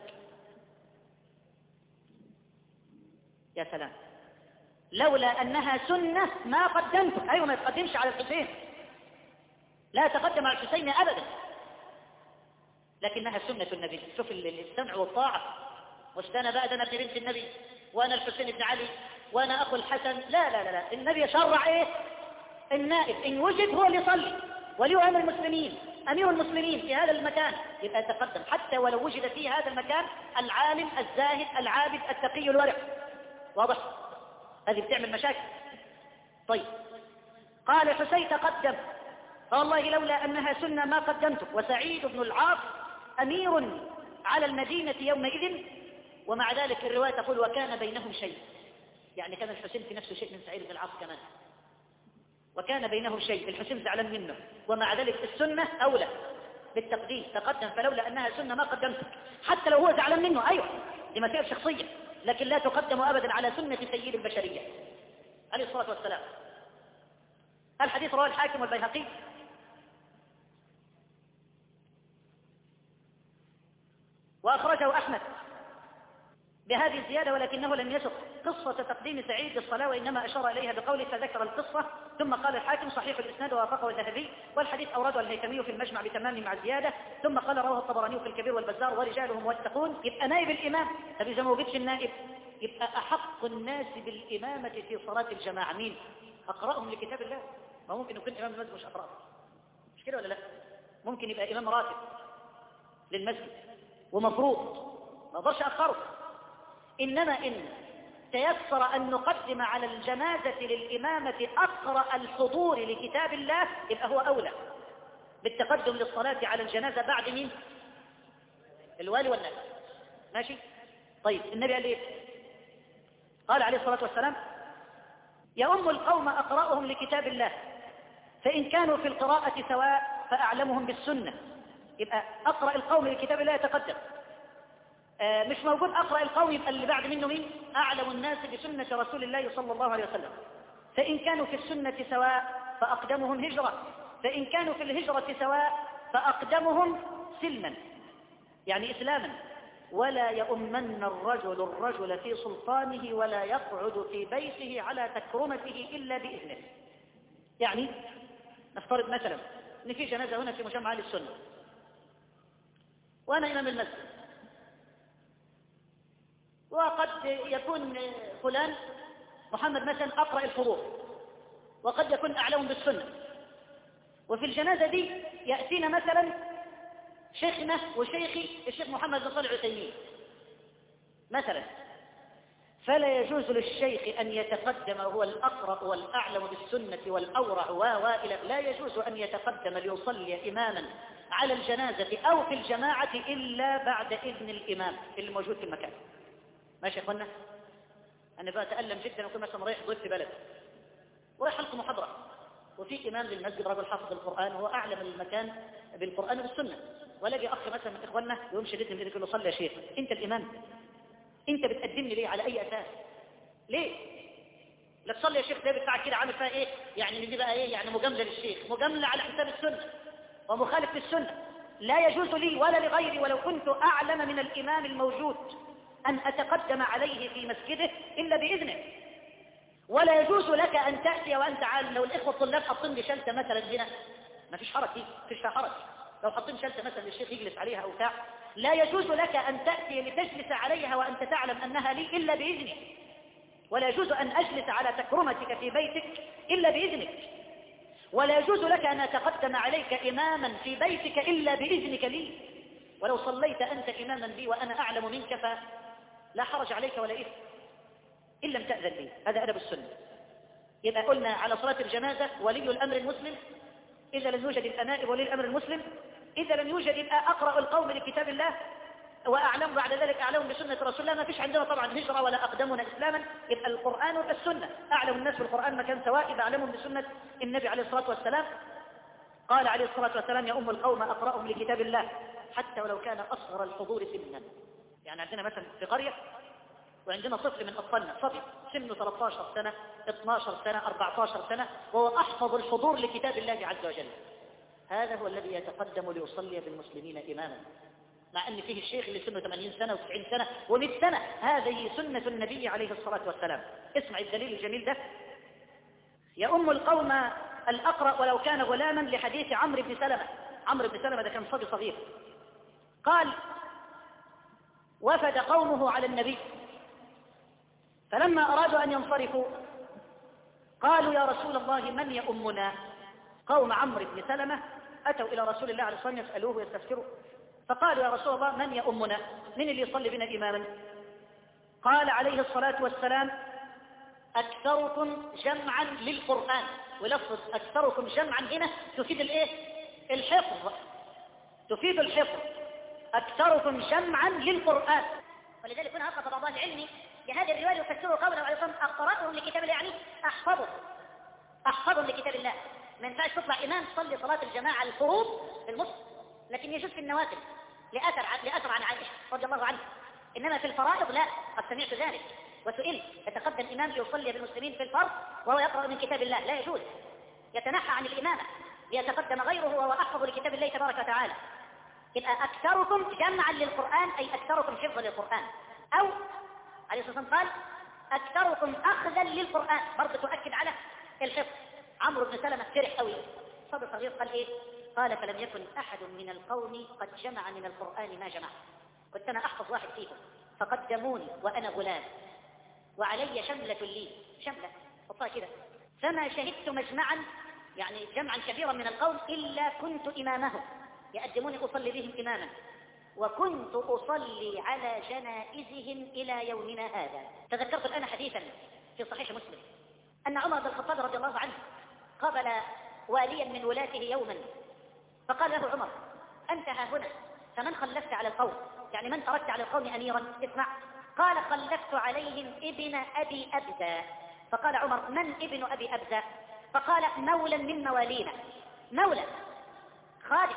يا سلام، لولا أنها سنة ما قدمتك. أيوة، ما يتقدمش على الحسين، لا يتقدم على الحسين أبدا، لكنها سنة النبي. شوف السمع والطاعة، واستنى بقى ده أنا بنت النبي وأنا الحسين بن علي وأنا أخو الحسن، لا لا لا لا. النبي شرع إيه؟ النائب إن وجد هو اللي يصلي، ولي أمر المسلمين أمير المسلمين في هذا المكان يبقى يتقدم، حتى ولو وجد في هذا المكان العالم الزاهد العابد التقي الورع. واضح؟ هذه بتعمل مشاكل. طيب، قال الحسين: تقدم، فوالله لولا أنها سنة ما قدمتك. وسعيد بن العاص أمير على المدينة يومئذ، ومع ذلك الرواية تقول: وكان بينهم شيء، يعني كان الحسين في نفسه شيء من سعيد بن العاص كمان، وكان بينهم شيء، الحسين زعلان منه، ومع ذلك السنة أولى بالتقديم، تقدم، فلولا أنها سنة ما قدمتك. حتى لو هو زعلان منه، أيوة دي مسائل شخصية، لكن لا تقدم أبدا على سنة سيد البشرية عليه الصلاة والسلام. الحديث رواه الحاكم والبيهقي، وأخرجه أحمد بهذه الزيادة، ولكنه لم يسق قصة تقديم سعيد للصلاة، وإنما أشار إليها بقوله: فذكر القصة. ثم قال الحاكم: صحيح الإسناد ووافقه الذهبي، والحديث أورده الهيثمي في المجمع بتمام مع الزيادة. ثم قال: رواه الطبراني في الكبير والبزار ورجاله موثقون. يبقى نائب الإمام، طب إذا ما وجدش النائب يبقى أحق الناس بالإمامة في صلاة الجماعة مين؟ أقرأهم لكتاب الله. ما ممكن يكون إمام المسجد مش أقرأهم، مش كده ولا لا؟ ممكن يبقى إمام راتب للمسجد ومفروض ما أقدرش أخره، إنما إن تيسر أن نقدم على الجنازة للإمامة أقرأ الحضور لكتاب الله، يبقى هو أولى بالتقدم للصلاة على الجنازة بعد مين؟ الوالي والنائب. ماشي؟ طيب، النبي قال إيه؟ قال عليه الصلاة والسلام: يؤم القوم أقرأهم لكتاب الله، فإن كانوا في القراءة سواء فأعلمهم بالسنة، يبقى أقرأ القوم لكتاب الله يتقدم. مش موجود أقرأ القوم، يبقى اللي بعد منه مين؟ أعلم الناس بسنة رسول الله صلى الله عليه وسلم. فإن كانوا في السنة سواء فأقدمهم هجرة، فإن كانوا في الهجرة سواء فأقدمهم سلما، يعني إسلاما. ولا يؤمن الرجل في سلطانه ولا يقعد في بيته على تكرمته إلا بإذنه. يعني نفترض مثلا إن في جنازة هنا في مجمع أهل السنة وأنا إمام المسجد، وقد يكون فلان محمد مثلا أقرأ الفروض، وقد يكون أعلم بالسنة، وفي الجنازة دي يأتينا مثلا شيخنا وشيخي الشيخ محمد بن صالح العثيمين مثلا، فلا يجوز للشيخ أن يتقدم وهو الأقرأ والأعلم بالسنة والأورع لا يجوز أن يتقدم ليصلي إماما على الجنازة أو في الجماعة إلا بعد إذن الإمام اللي موجود في المكان. ماشي يا أخوانا؟ أنا بقى أتألم جدا وكنت مثلا رايح ضيف في بلد ورايح حلقة محاضرة، وفي إمام للمسجد رجل حافظ القرآن وهو أعلم المكان بالقرآن والسنة، ولاقي أخ مثلا من إخواننا يقوم شديد من يقول له صلي يا شيخ، أنت الإمام، أنت بتقدمني ليه؟ على أي أساس؟ ليه؟ لا تصلي يا شيخ، ده بتاعك كده عامل فيها إيه؟ يعني دي بقى إيه؟ يعني مجاملة للشيخ، مجاملة على حساب السنة ومخالف للسنة. لا يجوز لي ولا لغيري ولو كنت أعلم من الإمام الموجود أن أتقدم عليه في مسجده إلا بإذنه. ولا يجوز لك أن تأتي وأنت عالم. لو الإخوة الطلاب حاطين لي شلتة مثلا هنا، ما فيش حرج فيه، ما فيش حرج. لو حاطين شلتة مثلا للشيخ يجلس عليها أو بتاع، لا يجوز لك أن تأتي لتجلس عليها وأنت تعلم أنها لي إلا بإذنك. ولا يجوز أن أجلس على تكرمتك في بيتك إلا بإذنك. ولا يجوز لك أن أتقدم عليك إماما في بيتك إلا بإذنك لي. ولو صليت أنت إماما بي وأنا أعلم منك فلا حرج عليك ولا إثم إن لم تأذن لي. هذا أدب السنة. يبقى قلنا على صلاة الجنازة ولي الأمر المسلم، إذا لم يوجد النائب ولي الأمر المسلم، إذا لم يوجد يبقى أقرأ القوم لكتاب الله وأعلم بعد ذلك أعلم بسنة رسول الله. ما فيش عندنا طبعا هجرة ولا أقدمنا إسلاما، يبقى القرآن والسنة. أعلم الناس بالقرآن مكان سواء إذا أعلمهم بسنة النبي عليه الصلاة والسلام. قال عليه الصلاة والسلام: يؤم القوم أقرأهم لكتاب الله حتى ولو كان أصغر الحضور سنا. يعني عندنا مثلا في قرية وعندنا طفل من أطفالنا صبي سنه 13 سنة 12 سنة 14 سنة وهو أحفظ الحضور لكتاب الله عز وجل، هذا هو الذي يتقدم ليصلي بالمسلمين إماما، مع أن فيه الشيخ اللي سنه 80 سنة و90 سنة و100 سنة. هذه سنة النبي عليه الصلاة والسلام. اسمع الدليل الجميل ده: يؤم القوم الأقرأ ولو كان غلاما، لحديث عمرو بن سلمة. عمرو بن سلمة ده كان صبي صغير، قال: وفد قومه على النبي، فلما أرادوا أن ينصرفوا قالوا: يا رسول الله من يؤمنا؟ قوم عمرو بن سلمة أتوا إلى رسول الله عليه الصلاة والسلام يسألوه ويستفسروا، فقالوا: يا رسول الله من يؤمنا؟ من اللي يصلي بنا إماما؟ قال عليه الصلاة والسلام: أكثركم جمعا للقرآن. ولفظ أكثركم جمعا هنا تفيد الإيه؟ الحفظ، تفيد الحفظ. أكثركم جمعا للقرآن. ولذلك هنا أطلق بعض العلم لهذه الرواية يفسروا قوله عليه الصلاة والسلام: أقرأهم لكتاب الله، يعني أحفظهم لكتاب الله. ما ينفعش تطلع إمام تصلي صلاة الجماعة الفروض في المسجد، لكن يجوز في النوافل لأثر عن عائشة رضي الله عنها. إنما في الفرائض لا. قد سمعت ذلك وسئلت: يتقدم إمام ليصلي بالمسلمين في الفرض وهو يقرأ من كتاب الله؟ لا يجوز. يتنحى عن الإمامة ليتقدم غيره وهو أحفظ لكتاب الله تبارك وتعالى. يبقى أكثركم جمعا للقرآن أي أكثركم حفظا للقرآن. أو عليه الصلاة والسلام قال: أكثركم أخذا للقرآن، برضه تؤكد على الحفظ. عمرو بن سلمة فرح قوي، صبي صغير، قال إيه؟ قال: فلم يكن أحد من القوم قد جمع من القرآن ما جمع، كنت أنا أحفظ واحد فيهم فقدموني وأنا غلام وعلي شملة لي، شملة حطها كده، فما شهدت مجمعا، يعني جمعا كبيرا من القوم، إلا كنت إمامهم، يقدموني أصلي بهم إماما، وكنت أصلي على جنائزهم إلى يومنا هذا. تذكرت الآن حديثا في صحيح مسلم أن عمر بن الخطاب رضي الله عنه قابل واليا من ولاته يوما، فقال له عمر: أنت ها هنا، فمن خلفت على القوم؟ يعني من تركت على القوم أميرا؟ اسمع. قال: خلفت عليهم ابن أبي أبزة. فقال عمر: من ابن أبي أبزة؟ فقال: مولا من موالينا، مولى خادم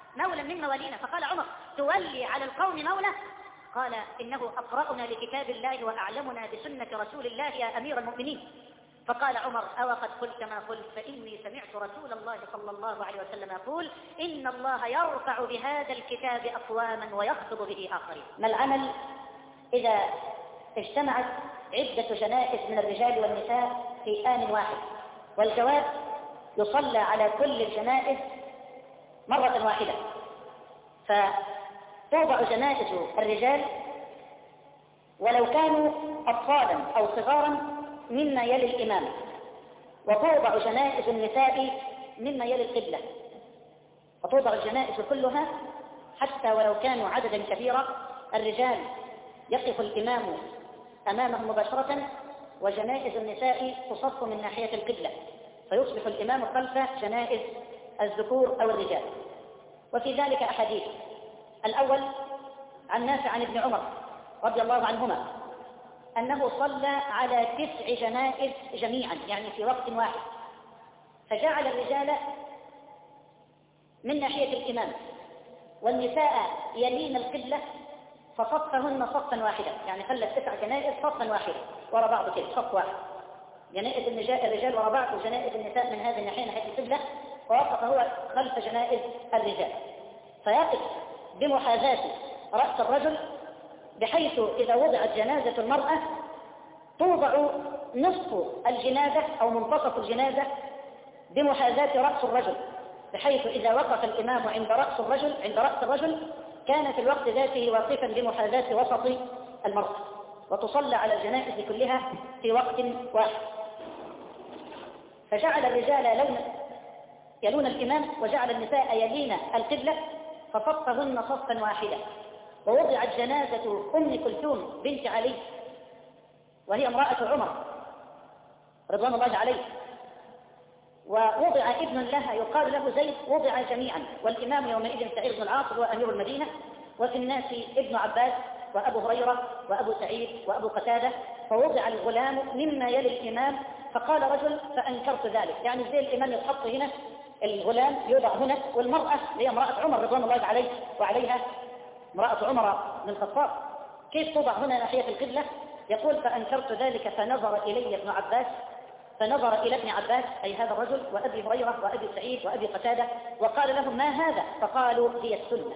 مولا من موالينا. فقال عمر: تولي على القوم مولى؟ قال: إنه أقرأنا لكتاب الله وأعلمنا بسنة رسول الله يا أمير المؤمنين. فقال عمر: أو قد قلت ما قلت، فإني سمعت رسول الله صلى الله عليه وسلم يقول: إن الله يرفع بهذا الكتاب أقواما ويخفض به آخرين. ما العمل إذا اجتمعت عدة جنائز من الرجال والنساء في آن واحد؟ والجواب: يصلى على كل الجنائز مرة واحدة. فتوضع جنائز الرجال ولو كانوا أطفالا أو صغارا مما يلي الإمام، وتوضع جنائز النساء مما يلي القبلة، وتوضع الجنائز كلها حتى ولو كانوا عددا كبيرا. الرجال يقف الإمام أمامهم مباشرة، وجنائز النساء تصف من ناحية القبلة، فيصبح الإمام خلف جنائز الذكور أو الرجال. وفي ذلك أحاديث. الأول عن نافع عن ابن عمر رضي الله عنهما أنه صلى على 9 جنائز جميعا، يعني في وقت واحد، فجعل الرجال من ناحية الإمام والنساء يلين القبلة، فصفهن صفا واحدا، يعني خلت 9 جنائز صفا واحدا وراء بعض كده، صف واحد، جنائز الرجال وراء بعض وجنائز النساء من هذه الناحية ناحية القبلة، ووقف هو خلف جنائز الرجال، فيقف بمحاذاة رأس الرجل، بحيث إذا وضعت جنازة المرأة توضع نصف الجنازة أو منتصف الجنازة بمحاذاة رأس الرجل، بحيث إذا وقف الإمام عند رأس الرجل كان في الوقت ذاته واقفا بمحاذاة وسط المرأة، وتصلى على الجنائز كلها في وقت واحد. فجعل الرجال يلون الإمام، وجعل النساء يلين القبلة، فصفهن صفا واحدا. ووضعت جنازة أم كلثوم بنت علي، وهي امرأة عمر رضوان الله عليه، ووضع ابن لها يقال له زيد، وضع جميعا، والإمام يومئذ سعيد بن العاص هو أمير المدينة، وفي الناس ابن عباس وأبو هريرة وأبو سعيد وأبو قتادة، فوضع الغلام مما يلي الإمام. فقال رجل: فأنكرت ذلك، يعني زي الإمام يتحط هنا، الغلام يوضع هنا، والمرأة هي امرأة عمر رضوان الله عليه وعليها امرأة عمر بن الخطاب، كيف توضع هنا ناحية القبلة؟ يقول: فأنكرت ذلك فنظر إلي ابن عباس، فنظر إلى ابن عباس أي هذا الرجل وأبي هريرة وأبي سعيد وأبي قتادة، وقال لهم: ما هذا؟ فقالوا: هي السنة.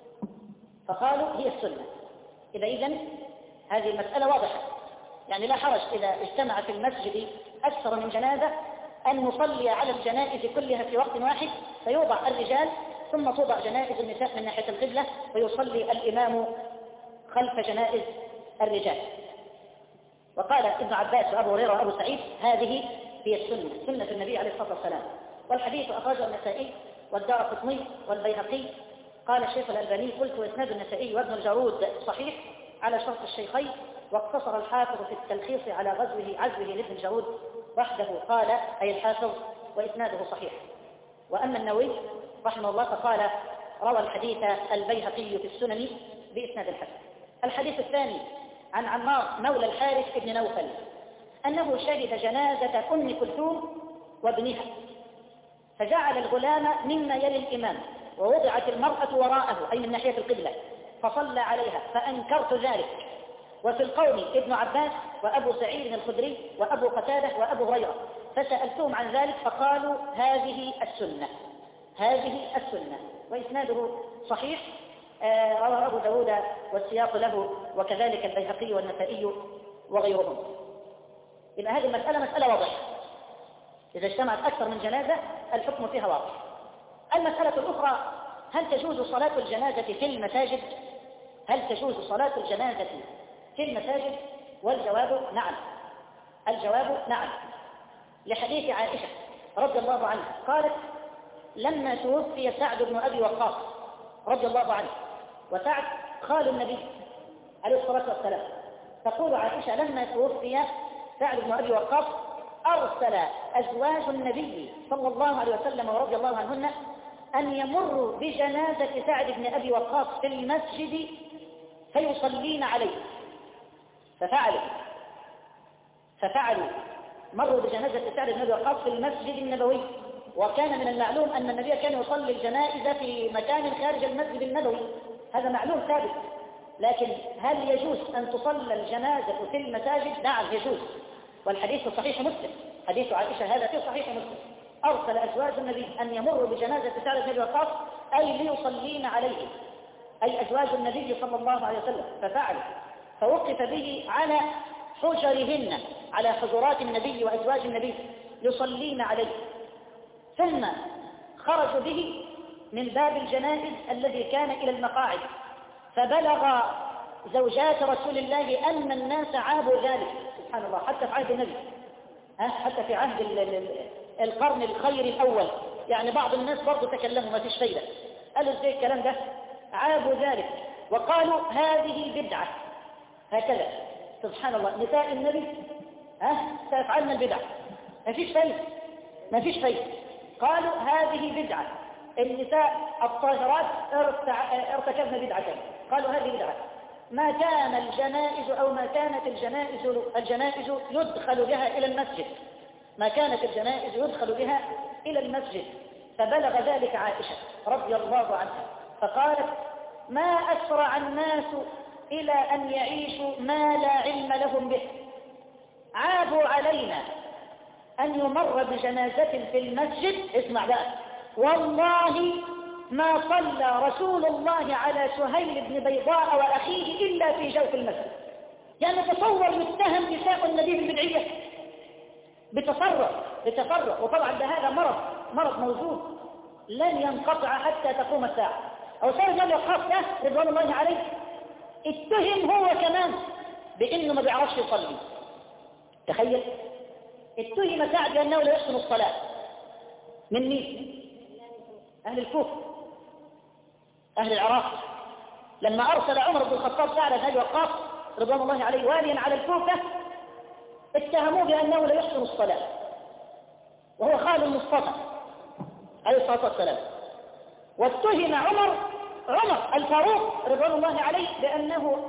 إذن هذه المسألة واضحة، يعني لا حرج إذا اجتمع في المسجد أكثر من جنازة أن نصلي على الجنائز كلها في وقت واحد، فيوضع الرجال ثم توضع جنائز النساء من ناحية القبلة، ويصلي الإمام خلف جنائز الرجال. وقال ابن عباس وأبو هريرة وأبو سعيد: هذه هي السنة، سنة النبي عليه الصلاة والسلام. والحديث أخرجه النسائي والدارقطني والبيهقي. قال الشيخ الألباني: قلت وإسناد النسائي وابن الجارود صحيح على شرط الشيخين، واقتصر الحافظ في التلخيص على عزوه لابن الجارود وحده، قال أي الحافظ: وإسناده صحيح. وأما النووي رحمه الله فقال: روى الحديث البيهقي في السنن بإسناد الحسن. الحديث الثاني عن عمار مولى الحارث بن نوفل أنه شهد جنازة أم كلثوم وابنها، فجعل الغلام مما يلي الإمام، ووضعت المرأة وراءه أي من ناحية القبلة، فصلى عليها، فأنكرت ذلك. وفي القوم ابن عباس وأبو سعيد الخدري وأبو قتادة وأبو هريرة، فسألتهم عن ذلك فقالوا: هذه السنة. وإسناده صحيح، رواه أبو داود والسياق له، وكذلك البيهقي والنسائي وغيرهم. إذا هذه المسألة مسألة واضحة، إذا اجتمعت أكثر من جنازة الحكم فيها واضح. المسألة الأخرى: هل تجوز صلاة الجنازة في المساجد؟ والجواب نعم. لحديث عائشة رضي الله عنها قالت: لما توفي سعد بن أبي وقاص رضي الله عنه، وسعد خال النبي عليه الصلاة والسلام، تقول عائشة: لما توفي سعد بن أبي وقاص أرسل أزواج النبي صلى الله عليه وسلم ورضي الله عنهن أن يمروا بجنازة سعد بن أبي وقاص في المسجد فيصلين عليه، ففعلوا مروا بجنازة سعد بن أبي وقاص في المسجد النبوي وكان من المعلوم أن النبي كان يصلي الجنائز في مكان خارج المسجد النبوي، هذا معلوم ثابت. لكن هل يجوز أن تصلى الجنازة في المساجد؟ نعم يجوز، والحديث في صحيح مسلم، حديث عائشة هذا في صحيح مسلم، أرسل أزواج النبي أن يمروا بجنازة سعد بن أبي وقاص أي ليصلين عليه، أي أزواج النبي صلى الله عليه وسلم، ففعل، فوقف به على حجرهن، على حجرات النبي وأزواج النبي يصلين عليه، ثم خرجوا به من باب الجنائز الذي كان إلى المقاعد، فبلغ زوجات رسول الله أن الناس عابوا ذلك، سبحان الله، حتى في عهد النبي، حتى في عهد القرن الخير الأول، يعني بعض الناس برضو تكلموا ما فيش فايدة، قالوا ازاي الكلام ده، عابوا ذلك وقالوا هذه بدعة، هكذا سبحان الله، نساء النبي سيفعلن البدع، ما فيش فايدة، ما فيش فايدة، قالوا هذه بدعة، النساء الطاهرات ارتكبن بدعة، قالوا هذه بدعة. ما كان الجنائز أو ما كانت الجنائز يدخل بها إلى المسجد، ما كانت الجنائز يدخل بها إلى المسجد، فبلغ ذلك عائشة رضي الله عنها فقالت ما أسرع الناس إلى أن يعيشوا ما لا علم لهم به، عابوا علينا أن يمر بجنازة في المسجد، اسمع بقى، والله ما صلى رسول الله على سهيل بن بيضاء وأخيه إلا في جوف المسجد. يعني تصور يتهم نساء النبي بالبدعية بتفرق، وطبعا ده هذا مرض موجود لن ينقطع حتى تقوم الساعة. أو سيد النبي الخاص ده رضوان الله عليه اتهم هو كمان بأنه ما بيعرفش يصلي، تخيل، اتهم سعد بأنه لا يحسن الصلاة. من مين؟ أهل الكوفة، أهل العراق، لما أرسل عمر بن الخطاب سعد بن أبي وقاص رضوان الله عليه واليا على الكوفة اتهموه بأنه لا يحسن الصلاة، وهو خال المصطفى عليه الصلاة والسلام. واتهم عمر الفاروق رضوان الله عليه بأنه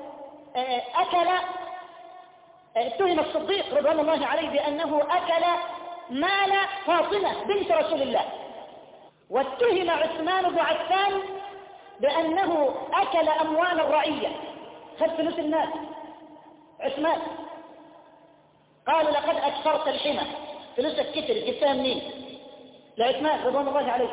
اتهم الصديق رضوان الله عليه بأنه أكل مال فاطمة بنت رسول الله. واتهم عثمان بن عفان بأنه أكل أموال الرعية، خد فلوس الناس. عثمان قال لقد أكثرت الحمى، فلوسك كتر، جبتها منين؟ لعثمان رضوان الله عليه.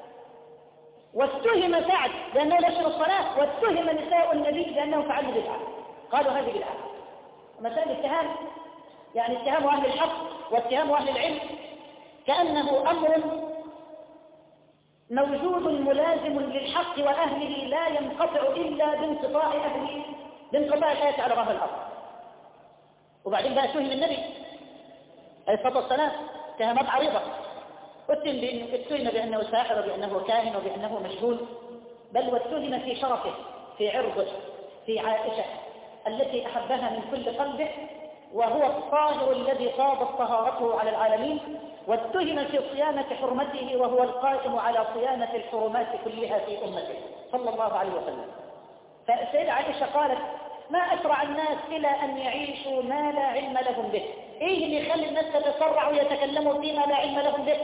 واتهم سعد بأنه لا يحسن الصلاة، واتهم نساء النبي بأنه فعلوا بدعة، قالوا هذه بدعة. مسألة اتهام، يعني اتهام أهل الحق واتهام أهل العلم كأنه أمر موجود ملازم للحق وأهله لا ينقطع إلا بانقطاع أهله، بانقطاع الآية على ظهر الأرض. وبعدين بقى اتهم النبي عليه الصلاة والسلام اتهامات عريضة، اتهم بأنه ساحر وبأنه كاهن وبأنه مجهول، بل واتهم في شرفه، في عرضه، في عائشة التي أحبها من كل قلبه، وهو الطاهر الذي طابت طهارته على العالمين، واتهم في صيانة حرمته وهو القائم على صيانة الحرمات كلها في أمته صلى الله عليه وسلم. فالسيدة عائشة قالت ما أسرع الناس إلى أن يعيشوا ما لا علم لهم به. إيه اللي يخلي الناس تتسرع ويتكلموا فيما لا علم لهم به؟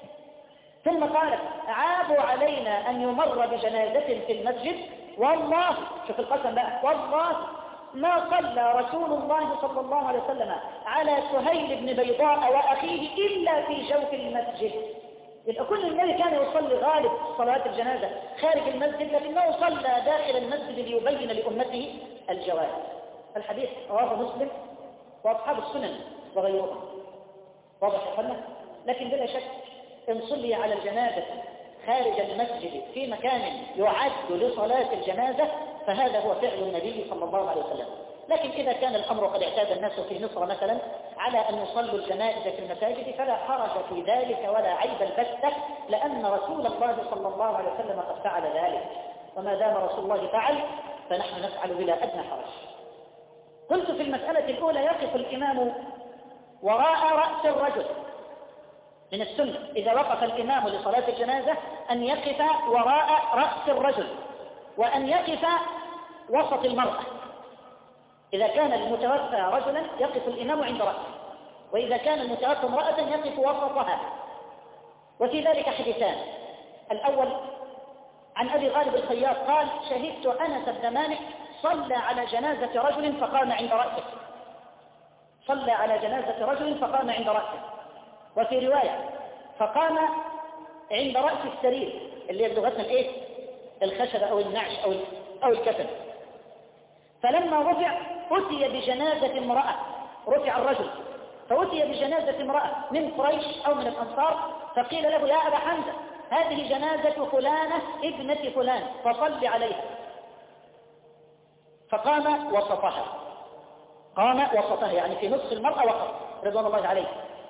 ثم قالت عابوا علينا أن يمر بجنازة في المسجد، والله، شوف القسم بقى، والله ما صلى رسول الله صلى الله عليه وسلم على سهيل بن بيضاء وأخيه إلا في جوف المسجد. يبقى كل النبي كان يصلي غالب صلاة الجنازة خارج المسجد، لكنه صلى داخل المسجد ليبين لأمته الجواز. الحديث رواه مسلم وأصحاب السنن وغيرهم، واضح يا فندم؟ لكن بلا شك إن صلي على الجنازة خارج المسجد في مكان يعد لصلاة الجنازة فهذا هو فعل النبي صلى الله عليه وسلم. لكن إذا كان الأمر قد اعتاد الناس في مصر مثلا على أن يصلوا الجنائز في المساجد فلا حرج في ذلك ولا عيب البتة، لأن رسول الله صلى الله عليه وسلم قد فعل ذلك، وما دام رسول الله فعل فنحن نفعل بلا أدنى حرج. قلت في المسألة الأولى يقف الإمام وراء رأس الرجل، من السنة إذا وقف الإمام لصلاة الجنازة أن يقف وراء رأس الرجل، وأن يقف وسط المرأة. إذا كان المتوفى رجلا يقف الإمام عند رأسه، وإذا كان المتوفى امرأة يقف وسطها. وفي ذلك حديثان. الأول عن أبي غالب الخياط قال: شهدت أنس بن مالك صلى على جنازة رجل فقام عند رأسه، صلى على جنازة رجل فقام عند رأسه. وفي رواية فقام عند رأس السرير اللي هي بلغتنا الايه؟ الخشب أو النعش أو الكفن. فلما رفع أتي بجنازة امرأة، رفع الرجل فأتي بجنازة امرأة من قريش أو من الأنصار، فقيل له: يا أبا حمزة هذه جنازة فلانة ابنة فلان فصل عليها. فقام وسطها، قام وسطها يعني في نصف المرأة وقف رضوان الله عليه.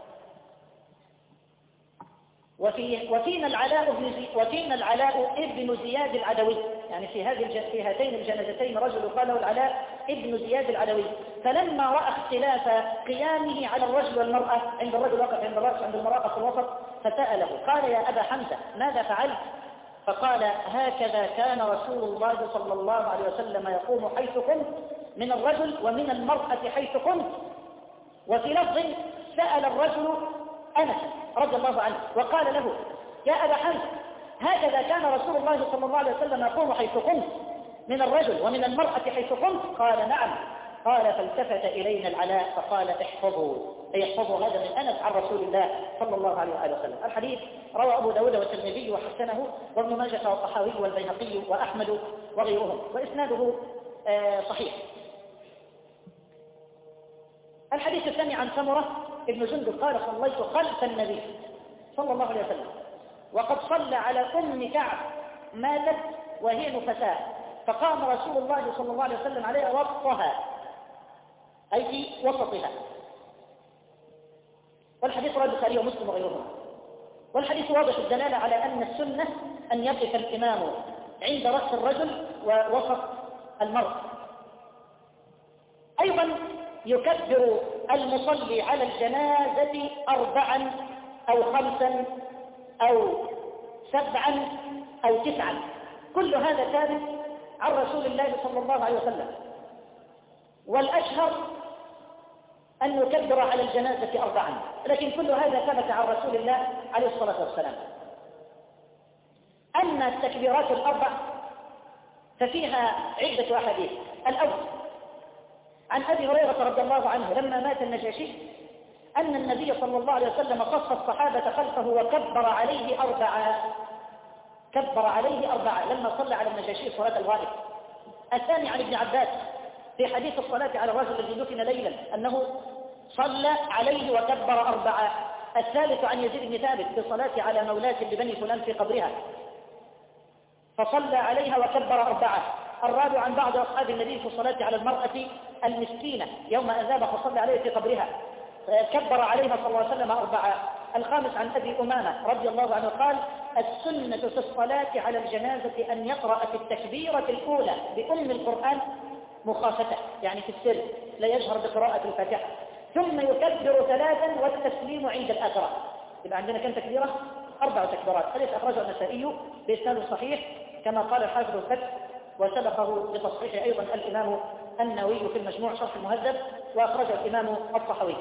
وفينا العلاء ابن زياد العدوي، يعني في هاتين الجنازتين رجل قال له العلاء ابن زياد العدوي. فلما رأى اختلاف قيامه على الرجل والمرأة، عند الرجل وقف عند الرأس، عند المرأة في الوسط، فسأله قال: يا أبا حمزة ماذا فعلت؟ فقال: هكذا كان رسول الله صلى الله عليه وسلم يقوم حيث كنت من الرجل ومن المرأة حيث كنت. وفي لفظ سأل الرجل أنس رضي الله عنه وقال له: يا أبا حمزة هكذا كان رسول الله صلى الله عليه وسلم يقوم حيث كنت من الرجل ومن المرأة حيث كنت؟ قال: نعم. قال: فالتفت إلينا العلاء فقال: احفظوا، أي احفظوا هذا من أنس عن رسول الله صلى الله عليه وآله وسلم. الحديث روى أبو داود والترمذي وحسنه وابن ماجه والطحاوي والبيهقي وأحمد وغيرهم، وإسناده صحيح. الحديث الثاني عن سمرة ابن جندب قال: صليت خلف النبي صلى الله عليه وسلم وقد صلى على أم كعب ماتت وهي نفساء، فقام رسول الله صلى الله عليه وسلم عليها وسطها، أي في وسطها. والحديث رواه البخاري ومسلم وغيرهما. والحديث واضح الدلالة على أن السنة أن يقف الإمام عند رأس الرجل ووسط المرء. أيضا يكبر المصلي على الجنازة 4 أو 5 أو 7 أو 9، كل هذا ثابت عن رسول الله صلى الله عليه وسلم. والأشهر أن يكبر على الجنازة 4، لكن كل هذا ثبت عن رسول الله عليه الصلاة والسلام. أما التكبيرات 4 ففيها عدة أحاديث. الأول عن أبي هريرة رضي الله عنه لما مات النجاشي أن النبي صلى الله عليه وسلم صف الصحابة خلفه وكبر عليه 4، كبر عليه 4 لما صلى على النجاشي صلاة الغائب. الثاني عن ابن عباس في حديث الصلاة على الرجل الذي دفن ليلا أنه صلى عليه وكبر 4. الثالث عن يزيد بن ثابت في الصلاة على مولاة لبني فلان في قبرها فصلى عليها وكبر 4. الرابع عن بعض أصحاب النبي في الصلاة على المرأة المسكينة يوم أذاب فصلى عليه في قبرها كبر عليها صلى الله عليه وسلم 4. الخامس عن أبي أمامة رضي الله عنه قال: السنة في الصلاة على الجنازة أن يقرأ في التكبيرة الأولى بأم القرآن مخافته، يعني في السر لا يجهر بقراءة الفاتحة، ثم يكبر 3 والتسليم عند الآخرة. يبقى عندنا كم تكبيرة؟ 4 تكبيرات. حديث أخرجه النسائي بإسناد صحيح كما قال الحافظ الفتح، وسبقه بتصحيح أيضا الإمام النووي في المجموع شرح المهذب، وأخرجه الإمام الطحاوي.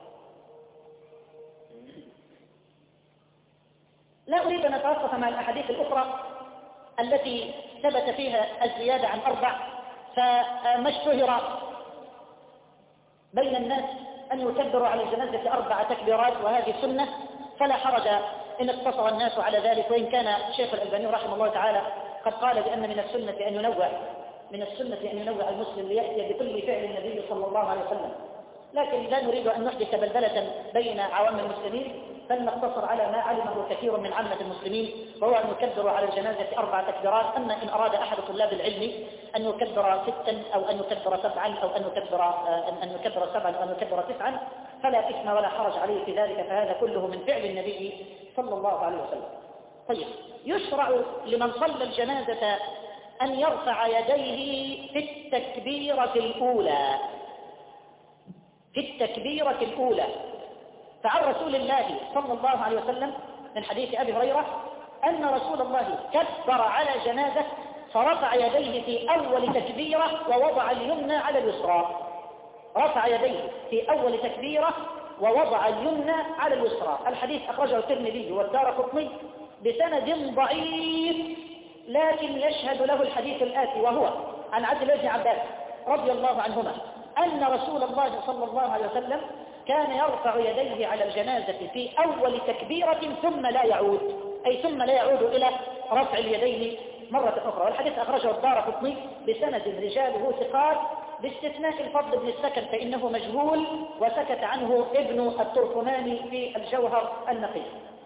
لا أريد أن أتوقف مع الأحاديث الأخرى التي ثبت فيها الزيادة عن 4، فما اشتهر بين الناس أن يكبروا على الجنازة 4 تكبيرات وهذه سنة، فلا حرج إن اقتصر الناس على ذلك. وإن كان الشيخ الألباني رحمه الله تعالى قد قال بأن من السنة أن ينوع المسلم ليأتي بكل فعل النبي صلى الله عليه وسلم، لكن لا نريد أن نحدث بلبلة بين عوام المسلمين، فلنقتصر على ما علمه كثير من عامة المسلمين، وهو أن يكبر على الجنازة 4 تكبيرات. أما إن أراد أحد طلاب العلم أن يكبر 6 أو أن يكبر 7 أو أن يكبر 7 أو أن يكبر 9 فلا إثم ولا حرج عليه في ذلك، فهذا كله من فعل النبي صلى الله عليه وسلم. طيب، يشرع لمن صلى الجنازة أن يرفع يديه في التكبيرة الأولى، في التكبيرة الأولى. فعن رسول الله صلى الله عليه وسلم من حديث أبي هريرة أن رسول الله كبر على جنازة فرفع يديه في أول تكبيرة ووضع اليمنى على اليسرى، رفع يديه في أول تكبيرة ووضع اليمنى على اليسرى. الحديث أخرجه الترمذي والدارقطني بسند ضعيف، لكن يشهد له الحديث الآتي، وهو عن عبد الله بن عباس رضي الله عنهما أن رسول الله صلى الله عليه وسلم كان يرفع يديه على الجنازة في أول تكبيرة ثم لا يعود، أي ثم لا يعود إلى رفع اليدين مرة أخرى. والحديث أخرجه الدارقطني بسند رجاله ثقات باستثناء الفضل بن السكن فإنه مجهول وسكت عنه ابن التركماني في الجوهر النقي.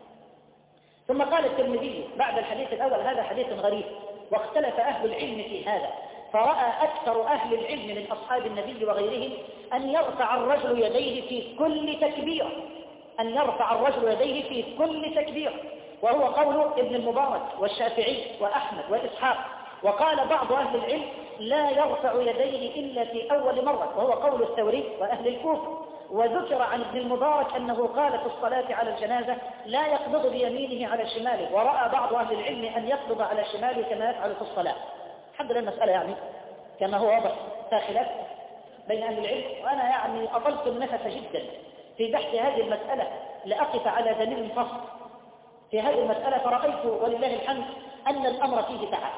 ثم قال الترمذي بعد الحديث الأول: هذا حديث غريب، واختلف أهل العلم في هذا، فرأى أكثر أهل العلم من أصحاب النبي وغيرهم أن يرفع الرجل يديه في كل تكبير، أن يرفع الرجل يديه في كل تكبير، وهو قول ابن المبارك والشافعي وأحمد وإسحاق. وقال بعض أهل العلم: لا يرفع يديه إلا في أول مرة، وهو قول الثوري وأهل الكوفة. وذكر عن ابن المبارك أنه قال في الصلاة على الجنازة: لا يقبض بيمينه على شماله، ورأى بعض أهل العلم أن يقبض على شماله كما يفعل في الصلاة. الحمد لله المسألة يعني كما هو واضح خلاف بين أهل العلم، وأنا يعني أطلت النفس جدا في بحث هذه المسألة لأقف على دليل فصل في هذه المسألة، فرأيت ولله الحمد أن الأمر فيه تعب،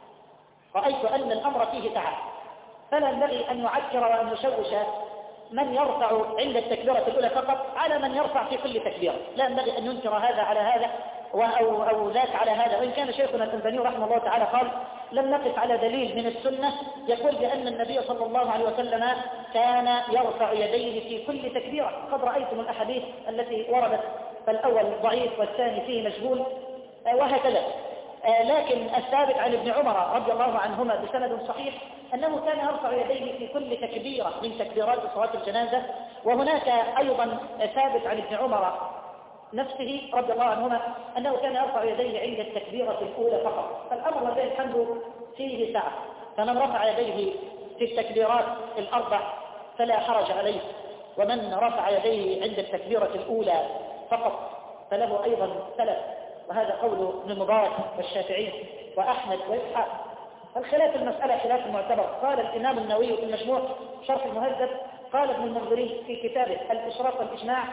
رأيت أن الأمر فيه تعب، فلا ينبغي أن يعكر وأن يشوش من يرفع عند التكبيرة الأولى فقط على من يرفع في كل تكبيرة. لا ينبغي أن ينكر هذا على هذا أو ذاك على هذا. وإن كان شيخنا الألباني رحمه الله تعالى قال: لم نقف على دليل من السنة يقول بأن النبي صلى الله عليه وسلم كان يرفع يديه في كل تكبيرة. قد رأيتم الأحاديث التي وردت، فالأول ضعيف والثاني فيه مجهول وهكذا. لكن الثابت عن ابن عمر رضي الله عنهما بسند صحيح أنه كان يرفع يديه في كل تكبيرة من تكبيرات صلاة الجنازة. وهناك أيضا ثابت عن ابن عمر نفسه رضي الله عنهما أنه كان يرفع يديه عند التكبيرة الأولى فقط. فالأمر لله الحمد فيه سعة، فمن رفع يديه في التكبيرات الأربع فلا حرج عليه، ومن رفع يديه عند التكبيرة الأولى فقط فله أيضا سلف، وهذا قول ابن المبارك والشافعي وأحمد وإسحاق. الخلاف المسألة خلاف معتبر. قال الإمام النووي في المجموع شرح المهذب، قال ابن المنذري في كتابه الإشراف والإجماع: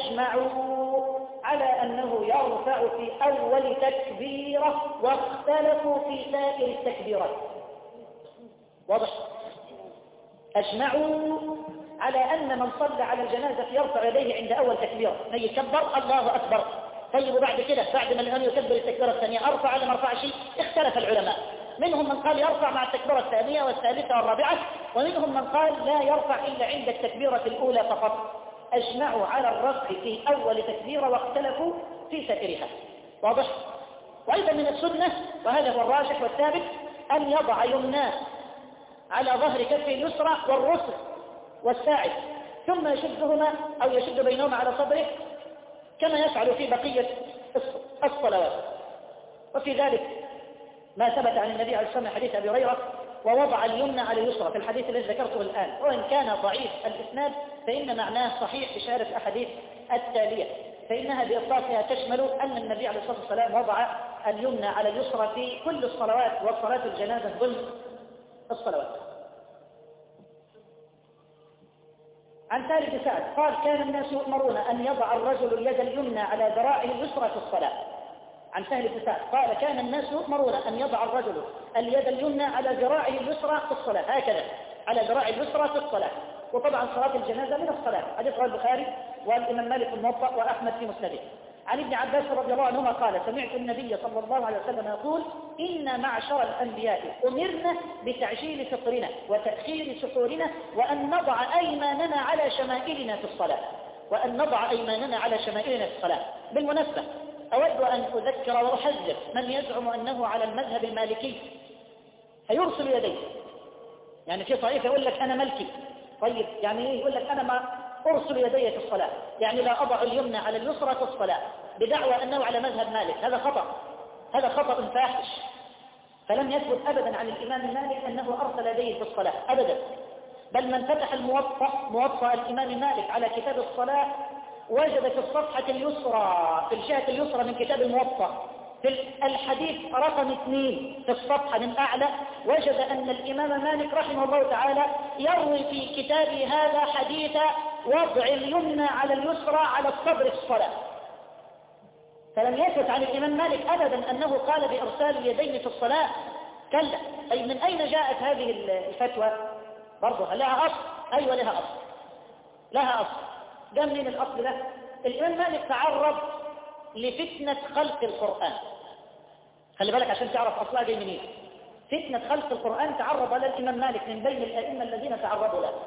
أجمعوا على أنه يرفع في أول تكبيرة، واختلفوا في سائر التكبيرات. واضح؟ أجمعوا على أن من صلى على الجنازة يرفع يديه عند أول تكبيرة، من يكبر الله أكبر. طيب وبعد كده بعد ما الإمام يكبر التكبيرة الثانية أرفع ولا ما أرفعش؟ اختلف العلماء، منهم من قال يرفع مع التكبيرة الثانية والثالثة والرابعة، ومنهم من قال لا يرفع إلا عند التكبيرة الأولى فقط. أجمعوا على الرفع في أول تكبيرة واختلفوا في سائرها. واضح؟ وأيضا من السنة، وهذا هو الراجح والثابت، أن يضع يمناه على ظهر كفه اليسرى والرسل والساعد، ثم يشدهما أو يشد بينهما على صدره كما يفعل في بقية الصلوات. وفي ذلك ما ثبت عن النبي عليه الصلاة والسلام حديث أبي هريرة: ووضع اليمنى على اليسرى، في الحديث الذي ذكرته الآن، وإن كان ضعيف الإسناد فإن معناه صحيح بشارة الأحاديث التالية، فإنها بإطلاقها تشمل أن النبي عليه الصلاة والسلام وضع اليمنى على اليسرى في كل الصلوات، وصلاة الجنازة ضمن الصلوات. عن سالم بن سعد قال: كان الناس يؤمرون أن يضع الرجل اليد اليمنى على ذراعه اليسرى في الصلاة. عن سهل بن سعد قال: كان الناس يؤمرون أن يضع الرجل اليد اليمنى على ذراعه اليسرى في الصلاة، هكذا على ذراعه اليسرى في الصلاة. وطبعا صلاة الجنازة من الصلاة، حديث رواه البخاري والإمام مالك في الموطأ وأحمد في مسنده. عن ابن عباس رضي الله عنهما قال: سمعت النبي صلى الله عليه وسلم يقول: إن معشر الأنبياء أمرنا بتعجيل فطرنا وتأخير سحورنا، وأن نضع أيماننا على شمائلنا في الصلاة، وأن نضع أيماننا على شمائلنا في الصلاة. بالمناسبة أود أن أذكر وأحذر من يزعم أنه على المذهب المالكي فيرسل يديه. يعني في طائفة يقول لك أنا ملكي، طيب يعني إيه؟ يقول لك أنا ما أرسل يدي في الصلاة، يعني لا أضع اليمنى على اليسرى في الصلاة، بدعوى أنه على مذهب مالك. هذا خطأ، هذا خطأ فاحش. فلم يثبت أبدا عن الإمام مالك أنه أرسل يديه في الصلاة أبدا، بل من فتح موطأ الإمام مالك على كتاب الصلاة وجد في الصفحة اليسرى في الجهة اليسرى من كتاب الموطأ في الحديث رقم 2 في الصفحة من أعلى وجد أن الإمام مالك رحمه الله تعالى يروي في كتابه هذا حديث وضع اليمنى على اليسرى على الصدر في الصلاة. فلم يثبت عن الإمام مالك أبدا أنه قال بإرسال اليدين في الصلاة، كلا. أي من أين جاءت هذه الفتوى؟ برضه لها أصل. أيوة لها أصل، لها أصل. ده منين الأصل ده؟ الإمام مالك تعرض لفتنة خلق القرآن. خلي بالك عشان تعرف أصلها جاي منين. فتنة خلق القرآن تعرض على الإمام مالك من بين الأئمة الذين تعرضوا له.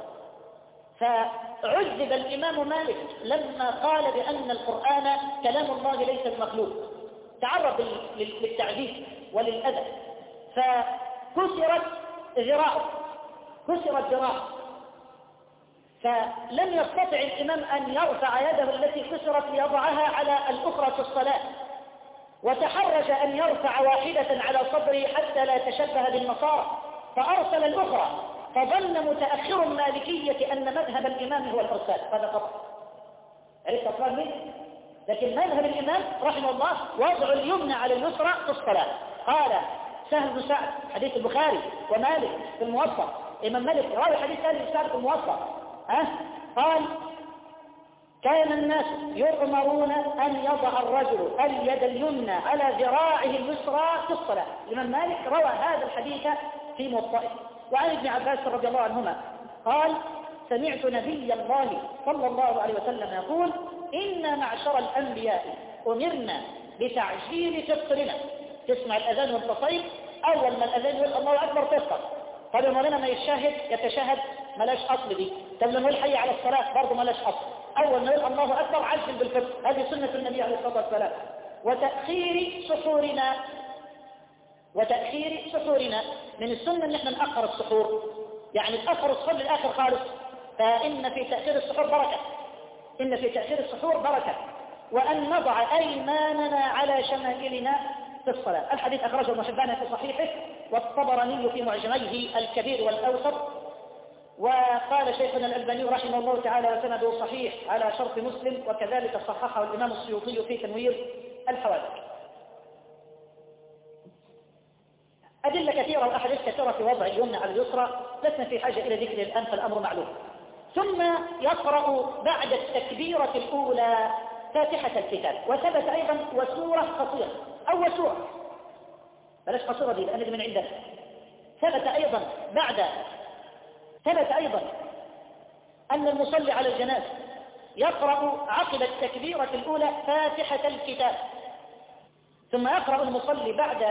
فعذب الإمام مالك لما قال بأن القرآن كلام الله ليس المخلوق، تعرض للتعذيب وللأذى، فكسرت ذراعه، كسرت ذراعه، فلم يستطع الإمام أن يرفع يده التي كسرت ليضعها على الأخرى في الصلاة، وتحرج أن يرفع واحدة على صدره حتى لا يتشبه بالنصارى، فأرسل الأخرى، فظن متأخر المالكية أن مذهب الإمام هو الإرسال. هذا خطأ. عرفت أصلا منه؟ لكن مذهب الإمام رحمه الله وضع اليمنى على اليسرى في الصلاة. قال سهل بن سعد حديث البخاري ومالك في الموطأ، الإمام مالك راوي حديث سهل بن سعد في الموطأ، قال كان الناس يؤمرون أن يضع الرجل اليد اليمنى على ذراعه اليسرى في الصلاة. الإمام مالك روى هذا الحديث في موطئه. وعن ابن عباس رضي الله عنهما قال سمعت نبي الله صلى الله عليه وسلم يقول إن معشر الأنبياء أمرنا بتعجيل فطرنا. تسمع الأذان والتصيب، أول ما الأذان يقول الله أكبر تفطر. طب لما لنا ما يتشهد ملاش أصل دي. طب لما يقول حي على الصلاة برضه ملاش أصل. أول ما يقول الله أكبر عجل بالفطر. هذه سنة النبي عليه الصلاة والسلام. وتأخير سحورنا من السنة ان احنا نأخر السحور، يعني نأخر السحور للآخر خالص. فإن في تأخير السحور بركة، إن في تأخير السحور بركة. وأن نضع أيماننا على شمائلنا في الصلاة. الحديث أخرجه ابن حبان في صحيحه والطبراني في معجميه الكبير والأوسط. وقال شيخنا الألباني رحمه الله تعالى وسنده صحيح على شرط مسلم، وكذلك صححه الإمام السيوطي في تنوير الحوادث. أدلة كثيرة وأحاديث كثيرة في وضع اليمنى على اليسرى، لسنا في حاجة إلى ذكر الآن فالأمر معلوم. ثم يقرأ بعد التكبيرة الأولى فاتحة الكتاب، وثبت أيضا وسورة قصيرة أو وسورة، بلاش قصيرة دي لأن دي من عندنا. ثبت أيضا أن المصلي على الجنازة يقرأ عقب التكبيرة الأولى فاتحة الكتاب، ثم يقرأ المصلي بعد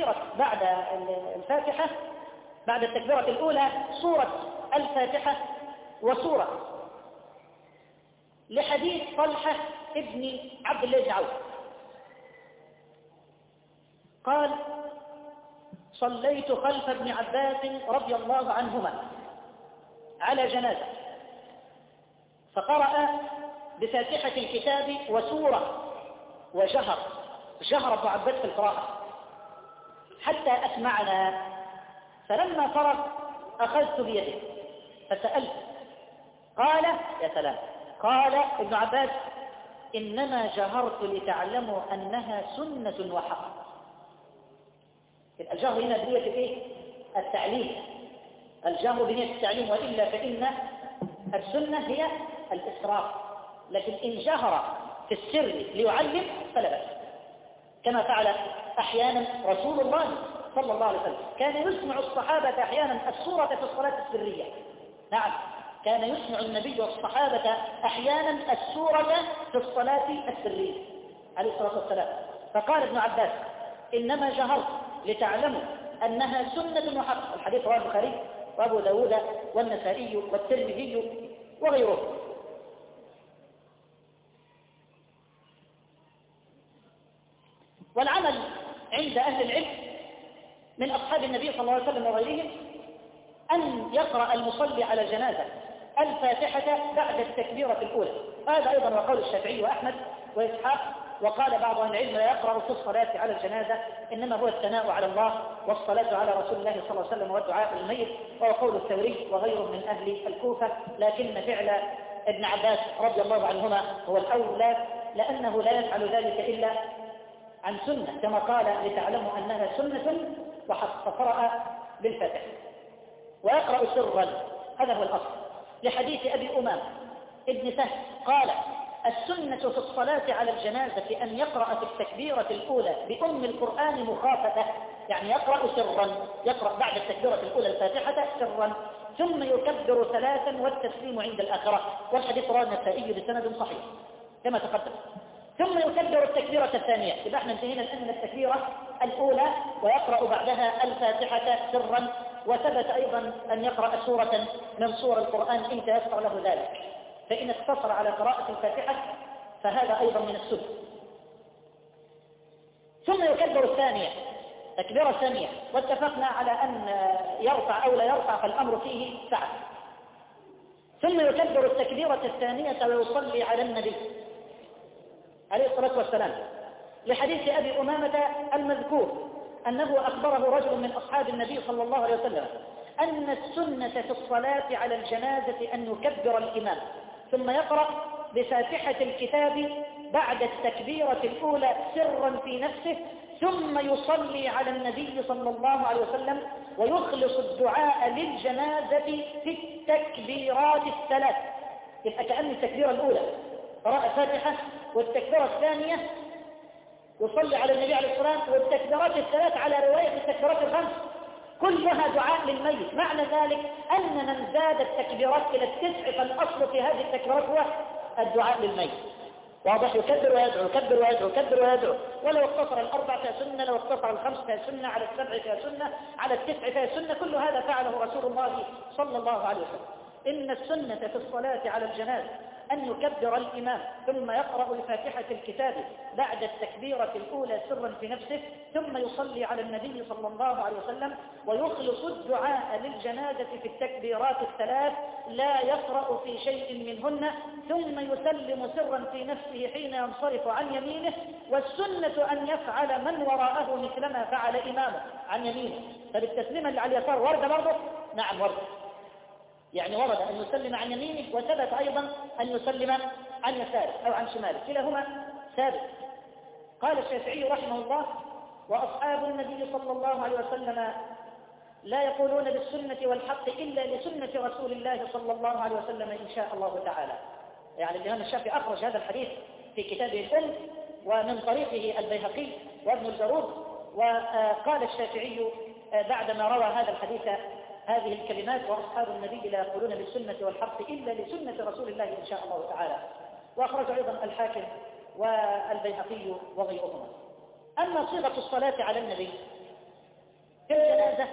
الفاتحة بعد التكبيرة الأولى سورة الفاتحة وسورة، لحديث طلحة ابن عبد الله بن عوف قال صليت خلف ابن عباس رضي الله عنهما على جنازة، فقرأ بفاتحة الكتاب وسورة وجهر ابن عباس في القراءة حتى أسمعنا، فلما فرغ أخذت بيده فسألت قال يا سلام، قال ابن عباس إنما جهرت لتعلموا أنها سنة وحق. الجهر هنا بنية إيه؟ التعليم، الجهر بنية التعليم، وإلا فإن السنة هي الإسراف، لكن إن جهر في السر ليعلم فلا بأس، كما فعل أحيانا رسول الله صلى الله عليه وسلم، كان يسمع الصحابة أحيانا السورة في الصلاة السرية. نعم، كان يسمع النبي والصحابة أحيانا السورة في الصلاة السرية عليه الصلاة والسلام. فقال ابن عباس إنما جهرت لتعلموا أنها سنة وحق. الحديث رواه البخاري وأبو داود والنسائي والترمذي وغيره. والعمل عند أهل العلم من أصحاب النبي صلى الله عليه وسلم وغيرهم أن يقرأ المصلي على الجنازة الفاتحة بعد التكبيرة الأولى. هذا أيضا وقول الشافعي وأحمد وإسحاق. وقال بعض أهل العلم لا يقرأ في الصلاة على الجنازة، إنما هو الثناء على الله والصلاة على رسول الله صلى الله عليه وسلم والدعاء للميت، وهو قول الثوري وغيره من أهل الكوفة. لكن فعل ابن عباس رضي الله عنهما هو الأولى، لأنه لا يفعل ذلك إلا عن سنة كما قال لتعلموا أنها سنة فقرأ بالفاتحة ويقرأ سرا. هذا هو الأصل لحديث أبي أمامة ابن سهل قال السنة في الصلاة على الجنازة أن يقرأ في التكبيرة الأولى بأم القرآن مخافة، يعني يقرأ سرا، يقرأ بعد التكبيرة الأولى الفاتحة سرا، ثم يكبر 3 والتسليم عند الآخرة، والحديث رواه النسائي بسند صحيح كما تقدم. ثم يكبر التكبيرة الثانية. يبقى احنا انتهينا الآن من التكبيرة الأولى، ويقرأ بعدها الفاتحة سرا، وثبت أيضا أن يقرأ سورة من سور القرآن إن تيسر له ذلك، فإن اقتصر على قراءة الفاتحة فهذا أيضا من السنة. ثم يكبر الثانية تكبيرة ثانية، واتفقنا على أن يرفع أو لا يرفع فالأمر فيه سعة. ثم يكبر التكبيرة الثانية ويصلي على النبي عليه الصلاة والسلام لحديث أبي أمامة المذكور أنه أخبره رجل من أصحاب النبي صلى الله عليه وسلم أن السنة في الصلاة على الجنازة أن يكبر الإمام ثم يقرأ بفاتحة الكتاب بعد التكبيرة الأولى سرا في نفسه، ثم يصلي على النبي صلى الله عليه وسلم ويخلص الدعاء للجنازة في التكبيرات الثلاث. يبقى كأن التكبيرة الأولى قراءة الفاتحة، والتكبيرة الثانية يصلي على النبي عليه الصلاة والسلام، والتكبيرات الثلاث على رواية التكبيرات الخمس كلها دعاء للميت. معنى ذلك أن من زاد التكبيرات إلى 9 فالأصل في هذه التكبيرات هو الدعاء للميت. واضح؟ يكبر ويدعو، يكبر ويدعو، يكبر ويدعو، ولو اقتصر 4 فيها سنة، لو اقتصر 5 فيها سنة، على 7 فيها سنة، على 9 فيها سنة، كل هذا فعله رسول الله صلى الله عليه وسلم. إن السنة في الصلاة على الجنازة أن يكبر الإمام ثم يقرأ الفاتحة الكتاب بعد التكبيرة الأولى سرا في نفسه، ثم يصلي على النبي صلى الله عليه وسلم ويخلص الدعاء للجنازة في التكبيرات الثلاث، لا يقرأ في شيء منهن، ثم يسلم سرا في نفسه حين ينصرف عن يمينه. والسنة أن يفعل من وراءه مثلما فعل إمامه عن يمينه. فبالتسليم اللي على اليسار ورد برضه؟ نعم ورد، يعني ورد أن يسلم عن يمينه، وثبت أيضا أن يسلم عن يساره أو عن شماله، كلاهما ثابت. قال الشافعي رحمه الله وأصحاب النبي صلى الله عليه وسلم لا يقولون بالسنة والحق إلا لسنة رسول الله صلى الله عليه وسلم إن شاء الله تعالى. يعني الإمام الشافعي أخرج هذا الحديث في كتابه الأم ومن طريقه البيهقي وابن الجارود. وقال الشافعي بعدما روى هذا الحديث هذه الكلمات وأصحاب النبي لا يقولون بالسنة والحق إلا لسنة رسول الله إن شاء الله تعالى. وأخرج أيضا الحاكم والبيهقي وغيرهما. أما صيغة الصلاة على النبي في الجنازة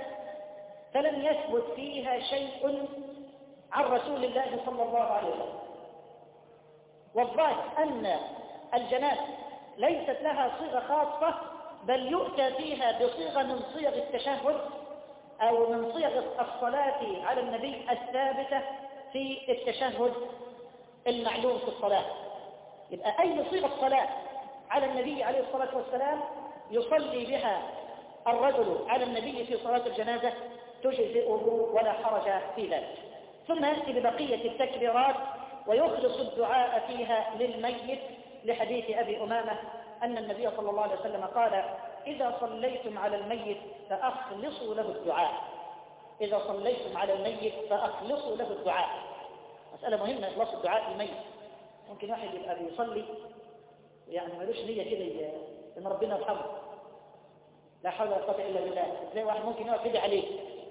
فلم يثبت فيها شيء عن رسول الله صلى الله عليه وسلم، والظاهر أن الجنازة ليست لها صيغة خاصة، بل يؤتى فيها بصيغة من صيغ التشهد أو من صيغ الصلاة على النبي الثابتة في التشهد المعلوم في الصلاة. يبقى أي صيغة صلاة على النبي عليه الصلاة والسلام يصلي بها الرجل على النبي في صلاة الجنازة تجزئه ولا حرج في ذلك. ثم يأتي ببقية التكبيرات ويخلص الدعاء فيها للميت لحديث أبي أمامة أن النبي صلى الله عليه وسلم قال إذا صليتم على الميت فأخلصوا له الدعاء. إذا صليتم على الميت فأخلصوا له الدعاء. مسألة مهمة إخلاص الدعاء للميت. ممكن واحد يبقى بيصلي يعني ملوش نية كده إن ربنا يرحمه، لا حول ولا قوة إلا بالله. زي واحد ممكن يقعد كده عليه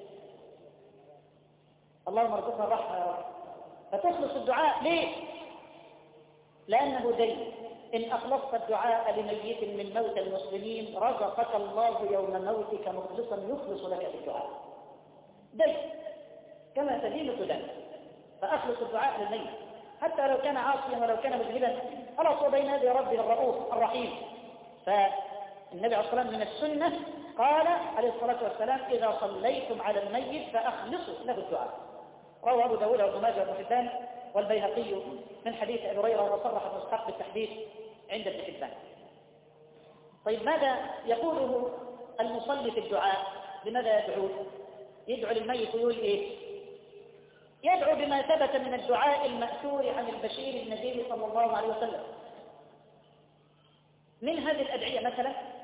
اللهم ارزقنا الرحمة يا رب، فتخلص الدعاء ليه؟ لأنه دين. إن أخلصت الدعاء لميت من موت المسلمين رزقك الله يوم موتك مخلصا يخلص لك في الدعاء. دين كما تدين تدين. فأخلص الدعاء للميت حتى لو كان عاصيا ولو كان مذنبا، خلاص وبين يدي ربه الرؤوف الرحيم. فالنبي عليه الصلاة والسلام من السنة قال عليه الصلاة والسلام إذا صليتم على الميت فأخلصوا له الدعاء. رواه أبو داود وابن ماجه وابن حبان والبيهقي من حديث أبي هريرة، وصرح ابن إسحاق بالتحديث عند ابن حبان. طيب ماذا يقوله المصلي في الدعاء؟ بماذا يدعو؟ يدعو للميت ويقول إيه؟ يدعو بما ثبت من الدعاء المأثور عن البشير النذير صلى الله عليه وسلم. من هذه الأدعية مثلا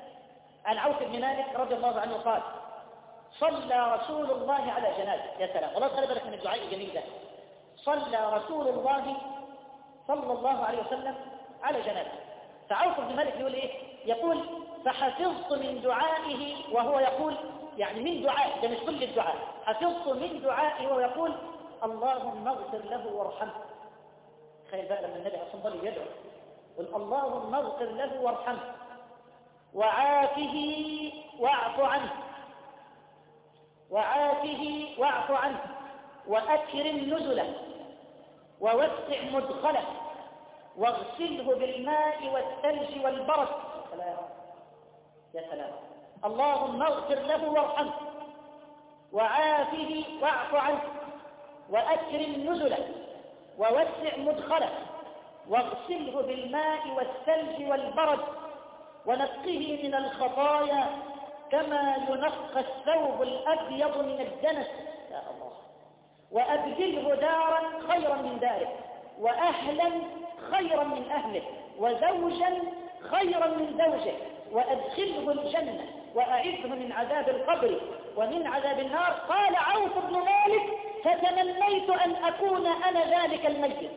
عن عوف بن مالك رضي الله عنه قال صلى رسول الله على جنازة. يا سلام، والله خلي بالك من الدعاء الجميل ده. صلى رسول الله صلى الله عليه وسلم على جنازة. فعوف بن مالك يقول إيه؟ يقول فحفظت من دعائه وهو يقول، يعني من دعائه، ده مش كل الدعاء، حفظت من دعائه وهو يقول اللهم اغفر له وارحمه. تخيل بقى لما النبي صلى الله عليه وسلم يدعو يقول اللهم اغفر له وارحمه وعافه واعف عنه، وعافه واعف عنه وأكرم نزله ووسع مدخله واغسله بالماء والثلج والبرد. يا سلام، اللهم اغفر له وارحمه وعافه واعف عنه وأكرم نزله ووسع مدخله واغسله بالماء والثلج والبرد ونقه من الخطايا كما ينقى الثوب الأبيض من الدنس. يا الله. وأبدله دارا خيرا من داره وأهلا خيرا من أهله وزوجا خيرا من زوجه وأدخله الجنة وأعذه من عذاب القبر ومن عذاب النار. قال عوف بن مالك فتمنيت أن أكون أنا ذلك الميت.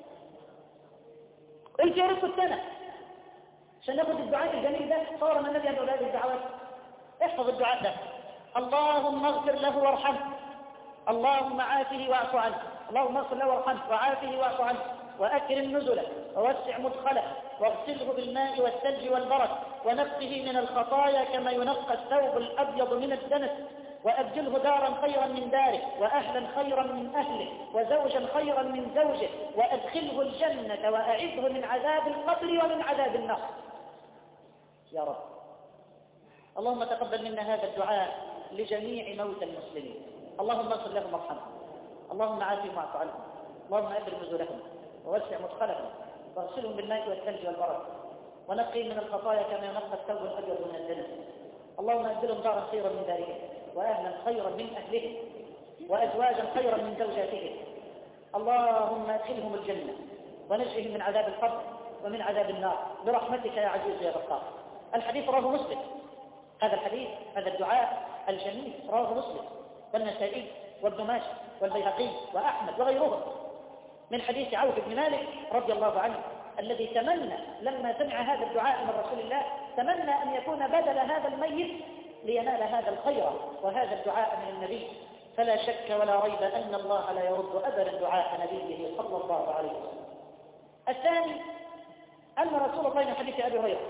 قلت يا رب السنة عشان ناخد الدعاء الجميل ده. صور من النبي يدعو هذه الدعوات. احفظ الدعاء ده. اللهم اغفر له وارحمه، اللهم عافه واعف عنه، اللهم اغفر له وارحمه وعافه واعف عنه وأكرم نزله ووسع مدخله واغسله بالماء والثلج والبرد ونقه من الخطايا كما ينقى الثوب الأبيض من الدنس وأبدله دارا خيرا من داره وأهلا خيرا من أهله وزوجا خيرا من زوجه وأدخله الجنة وأعذه من عذاب القبر ومن عذاب النار. يا رب اللهم تقبل منا هذا الدعاء لجميع موتى المسلمين. اللهم اغفر لهم وارحمهم، اللهم عافهم واعف عنهم، اللهم أبرم نزلهم ووسع مدخلهم واغسلهم بالماء والثلج والبرد ونقهم من الخطايا كما ينقى الثوب الأبيض من الدنس. اللهم أبدلهم دارا خيرا من دارهم وأهلا خيرا من أهلهم وأزواجا خيرا من زوجاتهم. اللهم أدخلهم الجنة ونجهم من عذاب القبر ومن عذاب النار برحمتك يا عزيز يا غفار. الحديث رواه مسلم. هذا الحديث، هذا الدعاء الجميل رواه مسلم والنسائي وابن ماجه والبيهقي وأحمد وغيرهم من حديث عوف بن مالك رضي الله عنه الذي تمنى لما سمع هذا الدعاء من رسول الله تمنى أن يكون بدل هذا الميت لينال هذا الخير وهذا الدعاء من النبي. فلا شك ولا ريب أن الله لا يرد أبدا دعاء نبيه صلى الله عليه وسلم. الثاني أن رسول الله من حديث أبي هريرة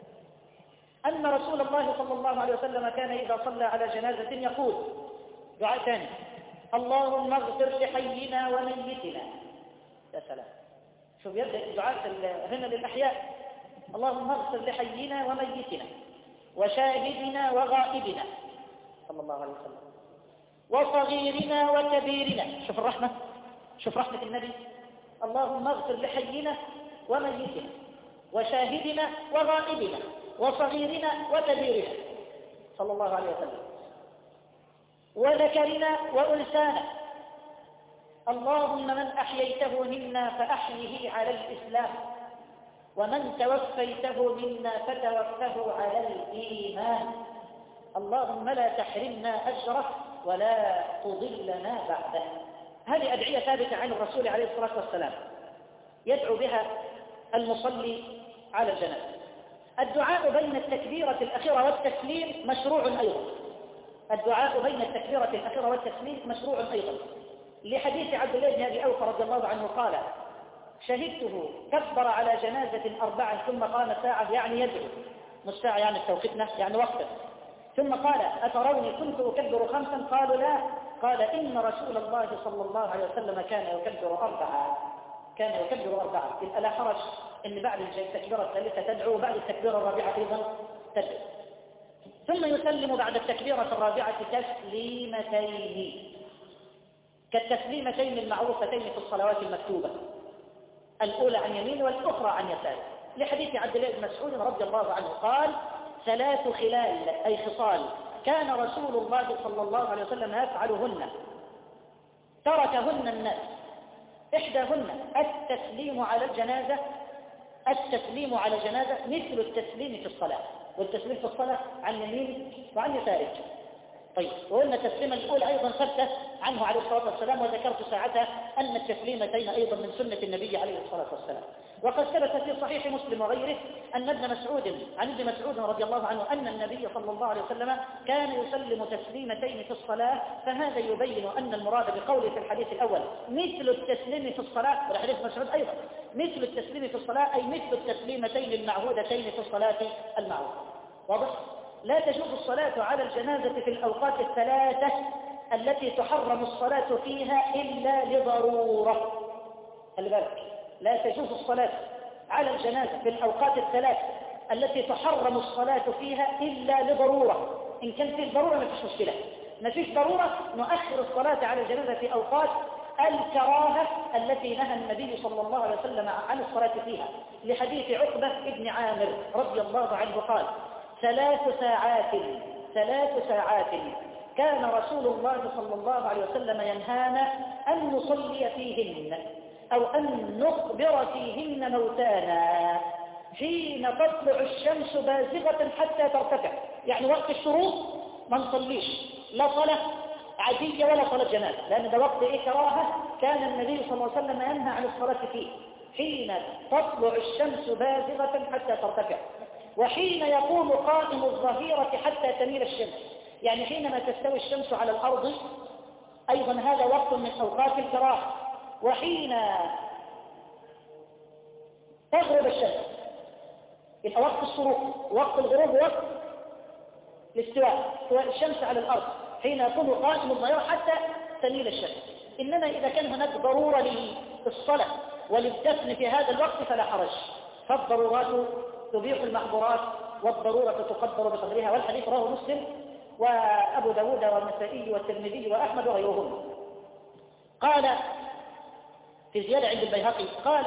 أن رسول الله صلى الله عليه وسلم كان إذا صلى على جنازة يقول دعاء ثاني اللهم اغفر لحينا وميتنا. يا سلام، شوف يبدأ الدعاء هنا للأحياء. اللهم اغفر لحينا وميتنا وشاهدنا وغائبنا صلى الله عليه وسلم وصغيرنا وكبيرنا. شوف الرحمة، شوف رحمة النبي. اللهم اغفر لحينا وميتنا وشاهدنا وغائبنا وصغيرنا وكبيرنا صلى الله عليه وسلم وذكرنا وأنثانا. اللهم من أحييته منا فأحيه على الإسلام ومن توفيته منا فتوفه على الإيمان. اللهم لا تحرمنا أجره ولا تضلنا بعده. هذه أدعية ثابتة عن الرسول عليه الصلاة والسلام يدعو بها المصلي على الجنازة. الدعاء بين التكبيرة الأخيرة والتسليم مشروع أيضا. الدعاء بين التكبيرة الأخيرة والتسليم مشروع أيضا لحديث عبد الله بن أبي أوفى رضي الله عنه قال شهدته كبر على جنازة 4 ثم قام ساعة، يعني يدعو، مش ساعة يعني التوقيتنا يعني وقتا، ثم قال أتروني كنت أكبر 5؟ قالوا لا. قال إن رسول الله صلى الله عليه وسلم كان يكبر 4. كان يكبر 4. يبقى لا حرج إن بعد التكبيرة الثالثة تدعو وبعد التكبيرة الرابعة أيضا تدعو. ثم يسلم بعد التكبيرة الرابعة تسليمتين كالتسليمتين المعروفتين في الصلوات المكتوبة، الأولى عن يمين والأخرى عن يسار، لحديث عبد الله بن مسعود رضي الله عنه قال 3 خلال أي خصال كان رسول الله صلى الله عليه وسلم يفعلهن تركهن الناس. إحداهن التسليم على الجنازة، التسليم على جنازة مثل التسليم في الصلاة. والتسليم في الصلاة عن يمينه وعن يساره. طيب، وقلنا التسليمة الأولى أيضا ثبت عنه عليه الصلاة والسلام، وذكرت ساعتها أن التسليمتين أيضا من سنة النبي عليه الصلاة والسلام. وقد ثبت في صحيح مسلم وغيره أن ابن مسعود رضي الله عنه أن النبي صلى الله عليه وسلم كان يسلم تسليمتين في الصلاة، فهذا يبين أن المراد بقوله في الحديث الأول مثل التسليم في الصلاة، والحديث مسعود أيضا مثل التسليم في الصلاة أي مثل التسليمتين المعهودتين في الصلاة المعهودة. واضح؟ لا تجوز الصلاة على الجنازة في الأوقات الثلاثة التي تحرم الصلاة فيها إلا لضرورة. خلي بالك، لا تجوز الصلاة على الجنازة في الأوقات الثلاثة التي تحرم الصلاة فيها إلا لضرورة. إن كان في ضرورة ما فيش مشكلة، ما فيش ضرورة نؤخر الصلاة على الجنازة في أوقات الكراهة التي نهى النبي صلى الله عليه وسلم عن الصلاة فيها، لحديث عقبة ابن عامر رضي الله عنه قال: 3 ساعات كان رسول الله صلى الله عليه وسلم ينهانا أن نصلي فيهن أو أن نخبر فيهن موتانا حين تطلع الشمس بازغة حتى ترتفع. يعني وقت الشروق ما نصليش لا صلاة عادية ولا صلاة جنازة، لأن ده وقت كراهة كان النبي صلى الله عليه وسلم ينهى عن الصلاة فيه، حين تطلع الشمس بازغة حتى ترتفع، وحين يقوم قائم الظهيرة حتى تميل الشمس، يعني حينما تستوي الشمس على الأرض أيضا هذا وقت من أوقات الكراهة، وحين تغرب الشمس يبقى وقت الشروق، وقت الغروب وقت الاستواء، استواء الشمس على الأرض حين يقوم قائم الظهيرة حتى تميل الشمس. إنما إذا كان هناك ضرورة للصلاة وللدفن في هذا الوقت فلا حرج، فالضرورات تبيح المحظورات والضرورة تقدر بقدرها، والحديث رواه مسلم وأبو داود والنسائي والترمذي وأحمد وغيرهم. قال في زيادة عند البيهقي قال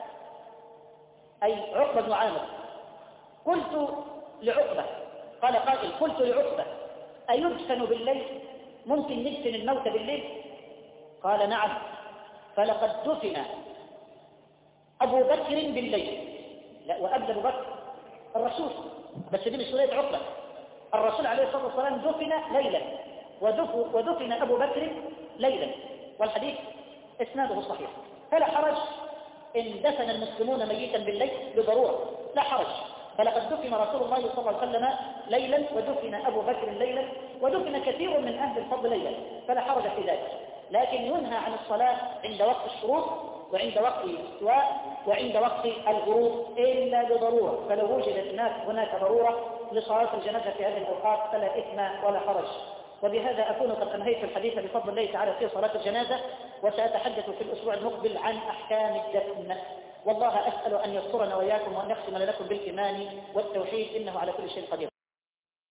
أي عقبة بن عامر: قلت لعقبة، قال قائل: قلت لعقبة أيدفن بالليل؟ ممكن ندفن الموت بالليل؟ قال: نعم، فلقد دفن أبو بكر بالليل. لا، وقبل أبو بكر الرسول، بس دي مش سورية عقبة. الرسول عليه الصلاة والسلام دفن ليلا ودفن أبو بكر ليلا، والحديث إسناده صحيح. فلا حرج إن دفن المسلمون ميتا بالليل بضرورة، لا حرج. فلقد دفن رسول الله صلى الله عليه وسلم ليلا ودفن أبو بكر ليلا ودفن كثير من أهل الفضل ليلا، فلا حرج في ذلك. لكن ينهى عن الصلاة عند وقت الشروق وعند وقت الاستواء وعند وقت الغروب إلا بضرورة. فلو وجدت هناك ضرورة لصلاة الجنازة في هذه الأوقات فلا إثم ولا حرج. وبهذا أكون قد أنهيت الحديث بفضل الله تعالى في صلاة الجنازة، وسأتحدث في الأسبوع المقبل عن أحكام الدفن. والله أسأل أن يسترنا وإياكم وأن يختم لكم بالإيمان والتوحيد، إنه على كل شيء قدير.